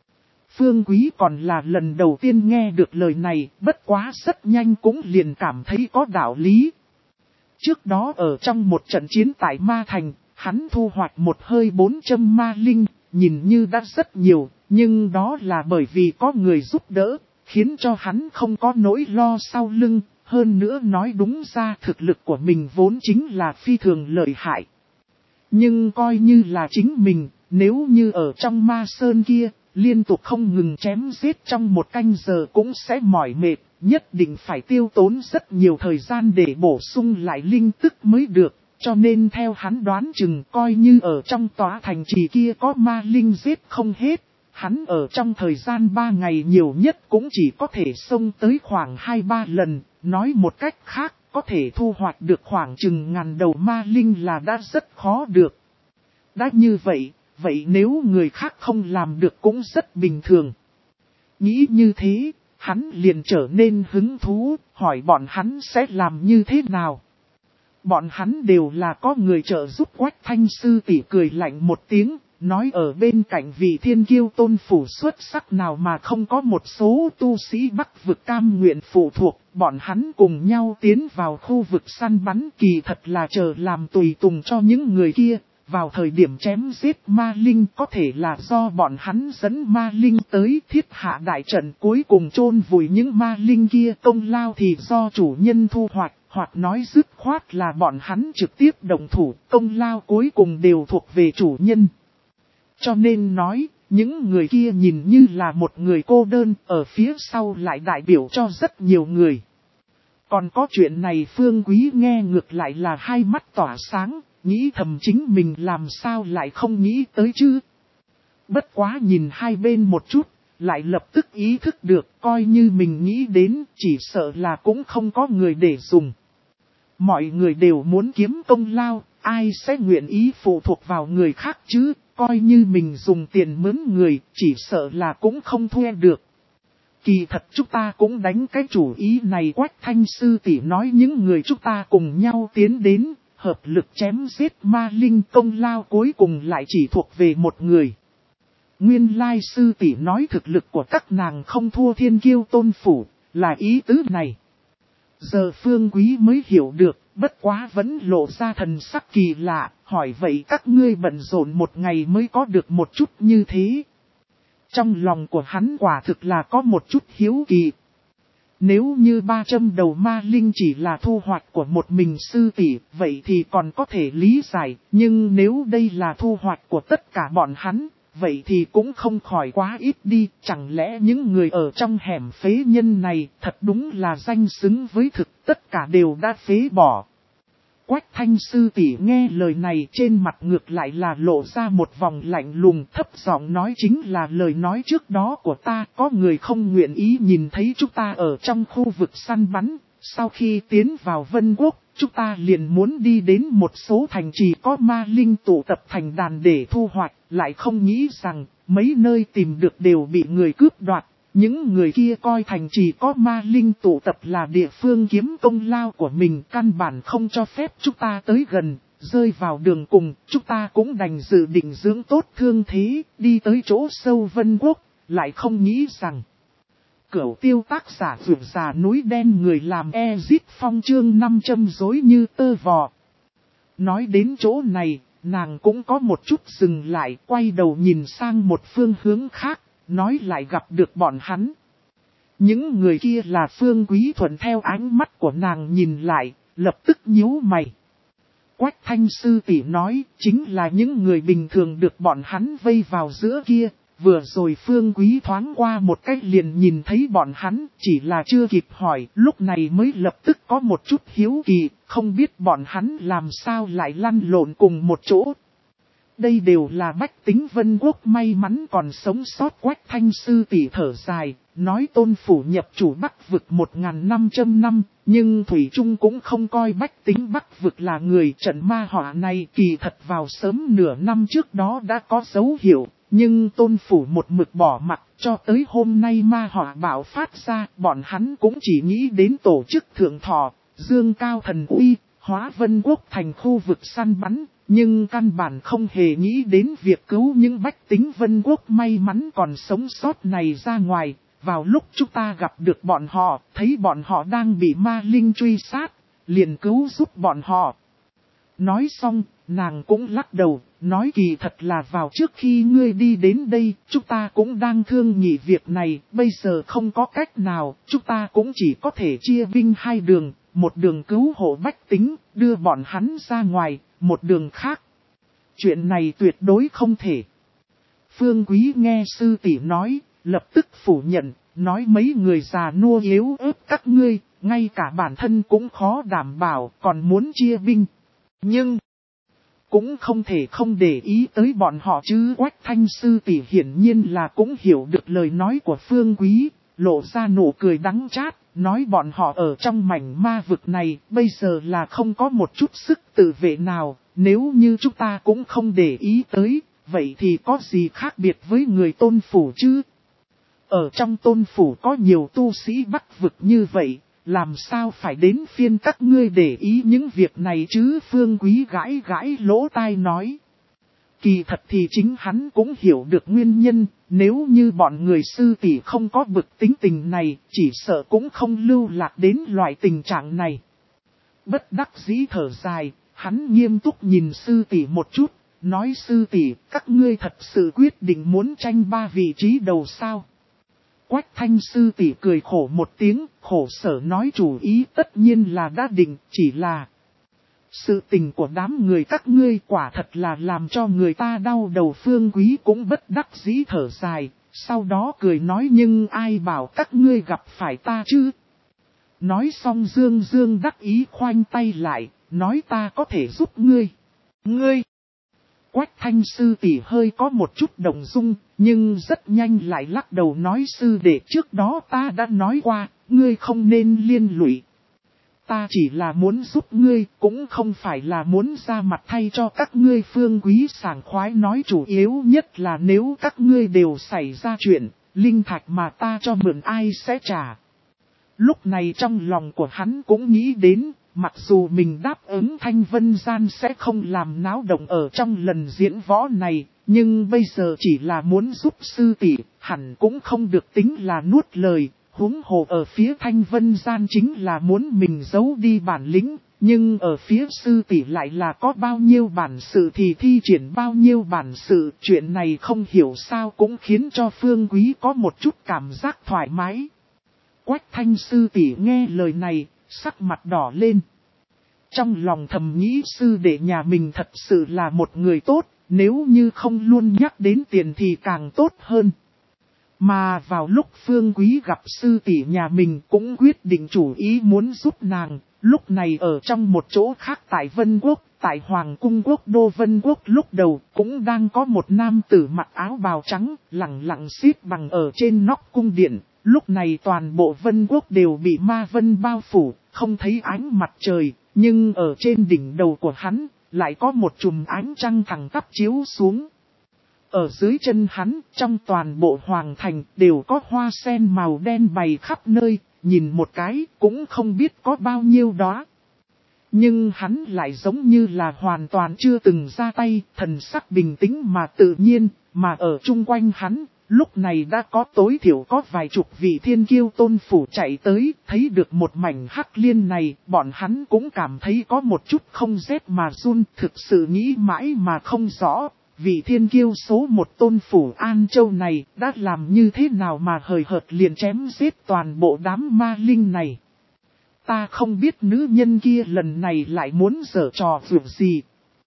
Phương Quý còn là lần đầu tiên nghe được lời này, bất quá rất nhanh cũng liền cảm thấy có đạo lý. Trước đó ở trong một trận chiến tại Ma Thành, hắn thu hoạch một hơi bốn trăm ma linh, nhìn như đã rất nhiều. Nhưng đó là bởi vì có người giúp đỡ, khiến cho hắn không có nỗi lo sau lưng, hơn nữa nói đúng ra thực lực của mình vốn chính là phi thường lợi hại. Nhưng coi như là chính mình, nếu như ở trong ma sơn kia, liên tục không ngừng chém giết trong một canh giờ cũng sẽ mỏi mệt, nhất định phải tiêu tốn rất nhiều thời gian để bổ sung lại linh tức mới được. Cho nên theo hắn đoán chừng coi như ở trong tòa thành trì kia có ma linh giết không hết. Hắn ở trong thời gian ba ngày nhiều nhất cũng chỉ có thể xông tới khoảng hai ba lần, nói một cách khác, có thể thu hoạch được khoảng chừng ngàn đầu ma linh là đã rất khó được. Đã như vậy, vậy nếu người khác không làm được cũng rất bình thường. Nghĩ như thế, hắn liền trở nên hứng thú, hỏi bọn hắn sẽ làm như thế nào. Bọn hắn đều là có người trợ giúp. Quách Thanh sư tỷ cười lạnh một tiếng, nói ở bên cạnh vị thiên kiêu tôn phủ xuất sắc nào mà không có một số tu sĩ Bắc vực cam nguyện phụ thuộc, bọn hắn cùng nhau tiến vào khu vực săn bắn kỳ thật là chờ làm tùy tùng cho những người kia. Vào thời điểm chém giết ma linh có thể là do bọn hắn dẫn ma linh tới thiết hạ đại trận cuối cùng chôn vùi những ma linh kia, công lao thì do chủ nhân thu hoạch, hoặc nói dứt khoát là bọn hắn trực tiếp động thủ, công lao cuối cùng đều thuộc về chủ nhân. Cho nên nói, những người kia nhìn như là một người cô đơn, ở phía sau lại đại biểu cho rất nhiều người. Còn có chuyện này Phương Quý nghe ngược lại là hai mắt tỏa sáng. Nghĩ thầm chính mình làm sao lại không nghĩ tới chứ. Bất quá nhìn hai bên một chút, lại lập tức ý thức được coi như mình nghĩ đến chỉ sợ là cũng không có người để dùng. Mọi người đều muốn kiếm công lao, ai sẽ nguyện ý phụ thuộc vào người khác chứ, coi như mình dùng tiền mướn người, chỉ sợ là cũng không thuê được. Kỳ thật chúng ta cũng đánh cái chủ ý này. Quách Thanh sư tỷ nói những người chúng ta cùng nhau tiến đến. Hợp lực chém giết ma linh công lao cuối cùng lại chỉ thuộc về một người. Nguyên lai sư tỷ nói thực lực của các nàng không thua thiên kiêu tôn phủ, là ý tứ này. Giờ Phương Quý mới hiểu được, bất quá vẫn lộ ra thần sắc kỳ lạ, hỏi vậy các ngươi bận rộn một ngày mới có được một chút như thế. Trong lòng của hắn quả thực là có một chút hiếu kỳ. Nếu như ba trăm đầu ma linh chỉ là thu hoạch của một mình sư tỷ, vậy thì còn có thể lý giải, nhưng nếu đây là thu hoạch của tất cả bọn hắn, vậy thì cũng không khỏi quá ít đi, chẳng lẽ những người ở trong hẻm phế nhân này thật đúng là danh xứng với thực, tất cả đều đã phế bỏ. Quách Thanh sư tỷ nghe lời này trên mặt ngược lại là lộ ra một vòng lạnh lùng, thấp giọng nói chính là lời nói trước đó của ta, có người không nguyện ý nhìn thấy chúng ta ở trong khu vực săn bắn, sau khi tiến vào Vân Quốc, chúng ta liền muốn đi đến một số thành trì có ma linh tụ tập thành đàn để thu hoạch, lại không nghĩ rằng mấy nơi tìm được đều bị người cướp đoạt. Những người kia coi thành trì có ma linh tụ tập là địa phương kiếm công lao của mình, căn bản không cho phép chúng ta tới gần, rơi vào đường cùng, chúng ta cũng đành dự định dưỡng tốt thương thế, đi tới chỗ sâu Vân Quốc, lại không nghĩ rằng. Cửu tiêu tác giả vượt già núi đen người làm Ezit Phong chương năm trăm dối như tơ vò. Nói đến chỗ này, nàng cũng có một chút dừng lại, quay đầu nhìn sang một phương hướng khác. Nói lại gặp được bọn hắn. Những người kia là Phương Quý thuận theo ánh mắt của nàng nhìn lại, lập tức nhíu mày. Quách Thanh sư tỷ nói, chính là những người bình thường được bọn hắn vây vào giữa kia. Vừa rồi Phương Quý thoáng qua một cách liền nhìn thấy bọn hắn, chỉ là chưa kịp hỏi, lúc này mới lập tức có một chút hiếu kỳ, không biết bọn hắn làm sao lại lăn lộn cùng một chỗ. Đây đều là bách tính Vân Quốc may mắn còn sống sót. Quách Thanh sư tỷ thở dài, nói tôn phủ nhập chủ Bắc vực một nghìn năm trăm năm, nhưng Thủy Trung cũng không coi bách tính Bắc vực là người. Trận ma họa này kỳ thật vào sớm nửa năm trước đó đã có dấu hiệu, nhưng tôn phủ một mực bỏ mặc cho tới hôm nay ma họa bạo phát ra, bọn hắn cũng chỉ nghĩ đến tổ chức thượng thọ, dương cao thần uy, hóa Vân Quốc thành khu vực săn bắn. Nhưng căn bản không hề nghĩ đến việc cứu những bách tính Vân Quốc may mắn còn sống sót này ra ngoài. Vào lúc chúng ta gặp được bọn họ, thấy bọn họ đang bị ma linh truy sát, liền cứu giúp bọn họ. Nói xong, nàng cũng lắc đầu, nói kỳ thật là vào trước khi ngươi đi đến đây, chúng ta cũng đang thương nghị việc này, bây giờ không có cách nào, chúng ta cũng chỉ có thể chia binh hai đường, một đường cứu hộ bách tính, đưa bọn hắn ra ngoài. Một đường khác. Chuyện này tuyệt đối không thể. Phương Quý nghe sư tỷ nói, lập tức phủ nhận, nói mấy người già nua yếu ớt các ngươi, ngay cả bản thân cũng khó đảm bảo, còn muốn chia binh. Nhưng, cũng không thể không để ý tới bọn họ chứ. Quách Thanh sư tỷ hiển nhiên là cũng hiểu được lời nói của Phương Quý, lộ ra nụ cười đắng chát. Nói bọn họ ở trong mảnh ma vực này, bây giờ là không có một chút sức tự vệ nào, nếu như chúng ta cũng không để ý tới, vậy thì có gì khác biệt với người tôn phủ chứ? Ở trong tôn phủ có nhiều tu sĩ Bắc vực như vậy, làm sao phải đến phiên các ngươi để ý những việc này chứ? Phương Quý gãi gãi lỗ tai nói. Kỳ thật thì chính hắn cũng hiểu được nguyên nhân, nếu như bọn người sư tỷ không có bực tính tình này, chỉ sợ cũng không lưu lạc đến loại tình trạng này. Bất đắc dĩ thở dài, hắn nghiêm túc nhìn sư tỷ một chút, nói sư tỷ, các ngươi thật sự quyết định muốn tranh ba vị trí đầu sao? Quách Thanh sư tỷ cười khổ một tiếng, khổ sở nói chủ ý tất nhiên là đã định, chỉ là sự tình của đám người các ngươi quả thật là làm cho người ta đau đầu. Phương Quý cũng bất đắc dĩ thở dài, sau đó cười nói nhưng ai bảo các ngươi gặp phải ta chứ? Nói xong Dương Dương đắc ý khoanh tay lại, nói ta có thể giúp ngươi. Ngươi! Quách Thanh sư tỷ hơi có một chút động dung, nhưng rất nhanh lại lắc đầu nói sư đệ trước đó ta đã nói qua, ngươi không nên liên lụy. Ta chỉ là muốn giúp ngươi, cũng không phải là muốn ra mặt thay cho các ngươi. Phương Quý sảng khoái nói chủ yếu nhất là nếu các ngươi đều xảy ra chuyện, linh thạch mà ta cho mượn ai sẽ trả. Lúc này trong lòng của hắn cũng nghĩ đến, mặc dù mình đáp ứng Thanh Vân Gian sẽ không làm náo động ở trong lần diễn võ này, nhưng bây giờ chỉ là muốn giúp sư tỷ, hẳn cũng không được tính là nuốt lời. Huống hồ ở phía Thanh Vân Gian chính là muốn mình giấu đi bản lĩnh, nhưng ở phía sư tỷ lại là có bao nhiêu bản sự thì thi triển bao nhiêu bản sự. Chuyện này không hiểu sao cũng khiến cho Phương Quý có một chút cảm giác thoải mái. Quách Thanh sư tỷ nghe lời này, sắc mặt đỏ lên. Trong lòng thầm nghĩ sư đệ nhà mình thật sự là một người tốt, nếu như không luôn nhắc đến tiền thì càng tốt hơn. Mà vào lúc Phương Quý gặp sư tỷ nhà mình cũng quyết định chủ ý muốn giúp nàng, lúc này ở trong một chỗ khác tại Vân Quốc, tại Hoàng cung quốc đô Vân Quốc lúc đầu cũng đang có một nam tử mặc áo bào trắng, lẳng lặng xếp bằng ở trên nóc cung điện. Lúc này toàn bộ Vân Quốc đều bị ma vân bao phủ, không thấy ánh mặt trời, nhưng ở trên đỉnh đầu của hắn, lại có một chùm ánh trăng thẳng tắp chiếu xuống. Ở dưới chân hắn, trong toàn bộ hoàng thành, đều có hoa sen màu đen bày khắp nơi, nhìn một cái, cũng không biết có bao nhiêu đó. Nhưng hắn lại giống như là hoàn toàn chưa từng ra tay, thần sắc bình tĩnh mà tự nhiên, mà ở chung quanh hắn. Lúc này đã có tối thiểu có vài chục vị thiên kiêu tôn phủ chạy tới, thấy được một mảnh hắc liên này, bọn hắn cũng cảm thấy có một chút không rét mà run, thực sự nghĩ mãi mà không rõ, vị thiên kiêu số một tôn phủ An Châu này đã làm như thế nào mà hời hợt liền chém giết toàn bộ đám ma linh này. Ta không biết nữ nhân kia lần này lại muốn giở trò vượt gì.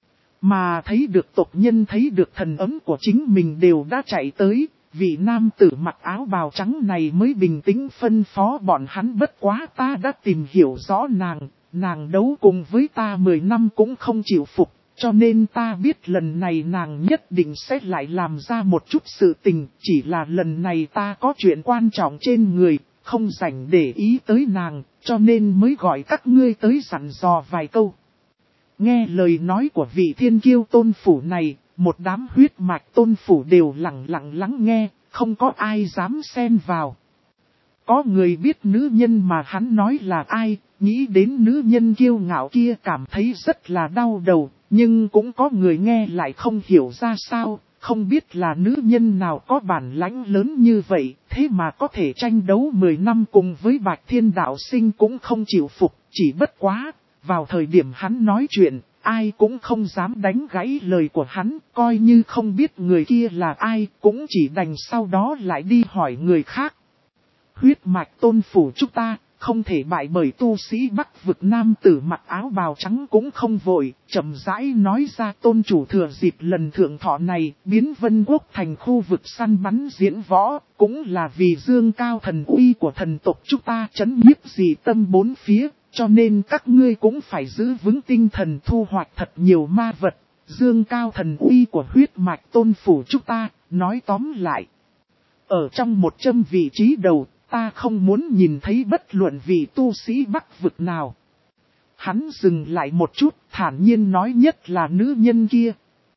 Mà thấy được tộc nhân thấy được thần ấm của chính mình đều đã chạy tới. Vị nam tử mặc áo bào trắng này mới bình tĩnh phân phó bọn hắn bất quá ta đã tìm hiểu rõ nàng, nàng đấu cùng với ta mười năm cũng không chịu phục, cho nên ta biết lần này nàng nhất định sẽ lại làm ra một chút sự tình, chỉ là lần này ta có chuyện quan trọng trên người, không rảnh để ý tới nàng, cho nên mới gọi các ngươi tới dặn dò vài câu. Nghe lời nói của vị thiên kiêu tôn phủ này, một đám huyết mạch tôn phủ đều lặng lặng lắng nghe, không có ai dám xen vào. Có người biết nữ nhân mà hắn nói là ai, nghĩ đến nữ nhân kiêu ngạo kia cảm thấy rất là đau đầu, nhưng cũng có người nghe lại không hiểu ra sao, không biết là nữ nhân nào có bản lãnh lớn như vậy, thế mà có thể tranh đấu mười năm cùng với Bạch Thiên Đạo Sinh cũng không chịu phục, chỉ bất quá, vào thời điểm hắn nói chuyện. Ai cũng không dám đánh gãy lời của hắn, coi như không biết người kia là ai, cũng chỉ đành sau đó lại đi hỏi người khác. Huyết mạch tôn phủ chúng ta, không thể bại bởi tu sĩ Bắc vực nam tử mặc áo bào trắng cũng không vội, chậm rãi nói ra tôn chủ thừa dịp lần thượng thọ này, biến Vân Quốc thành khu vực săn bắn diễn võ, cũng là vì dương cao thần uy của thần tộc chúng ta chấn nhiếp dị tâm bốn phía. Cho nên các ngươi cũng phải giữ vững tinh thần thu hoạch thật nhiều ma vật, dương cao thần uy của huyết mạch tôn phủ chúng ta, nói tóm lại. Ở trong một trăm vị trí đầu, ta không muốn nhìn thấy bất luận vị tu sĩ Bắc vực nào. Hắn dừng lại một chút, thản nhiên nói nhất là nữ nhân kia.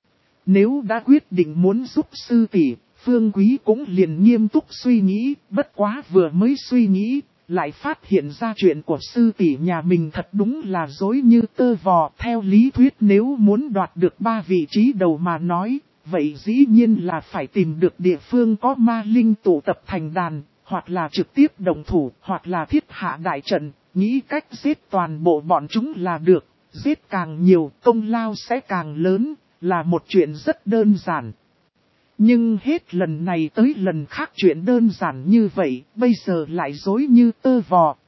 Nếu đã quyết định muốn giúp sư tỷ, Phương Quý cũng liền nghiêm túc suy nghĩ, bất quá vừa mới suy nghĩ. Lại phát hiện ra chuyện của sư tỷ nhà mình thật đúng là dối như tơ vò. Theo lý thuyết nếu muốn đoạt được ba vị trí đầu mà nói, vậy dĩ nhiên là phải tìm được địa phương có ma linh tụ tập thành đàn, hoặc là trực tiếp đồng thủ, hoặc là thiết hạ đại trận, nghĩ cách giết toàn bộ bọn chúng là được, giết càng nhiều công lao sẽ càng lớn, là một chuyện rất đơn giản. Nhưng hết lần này tới lần khác chuyện đơn giản như vậy, bây giờ lại dối như tơ vò.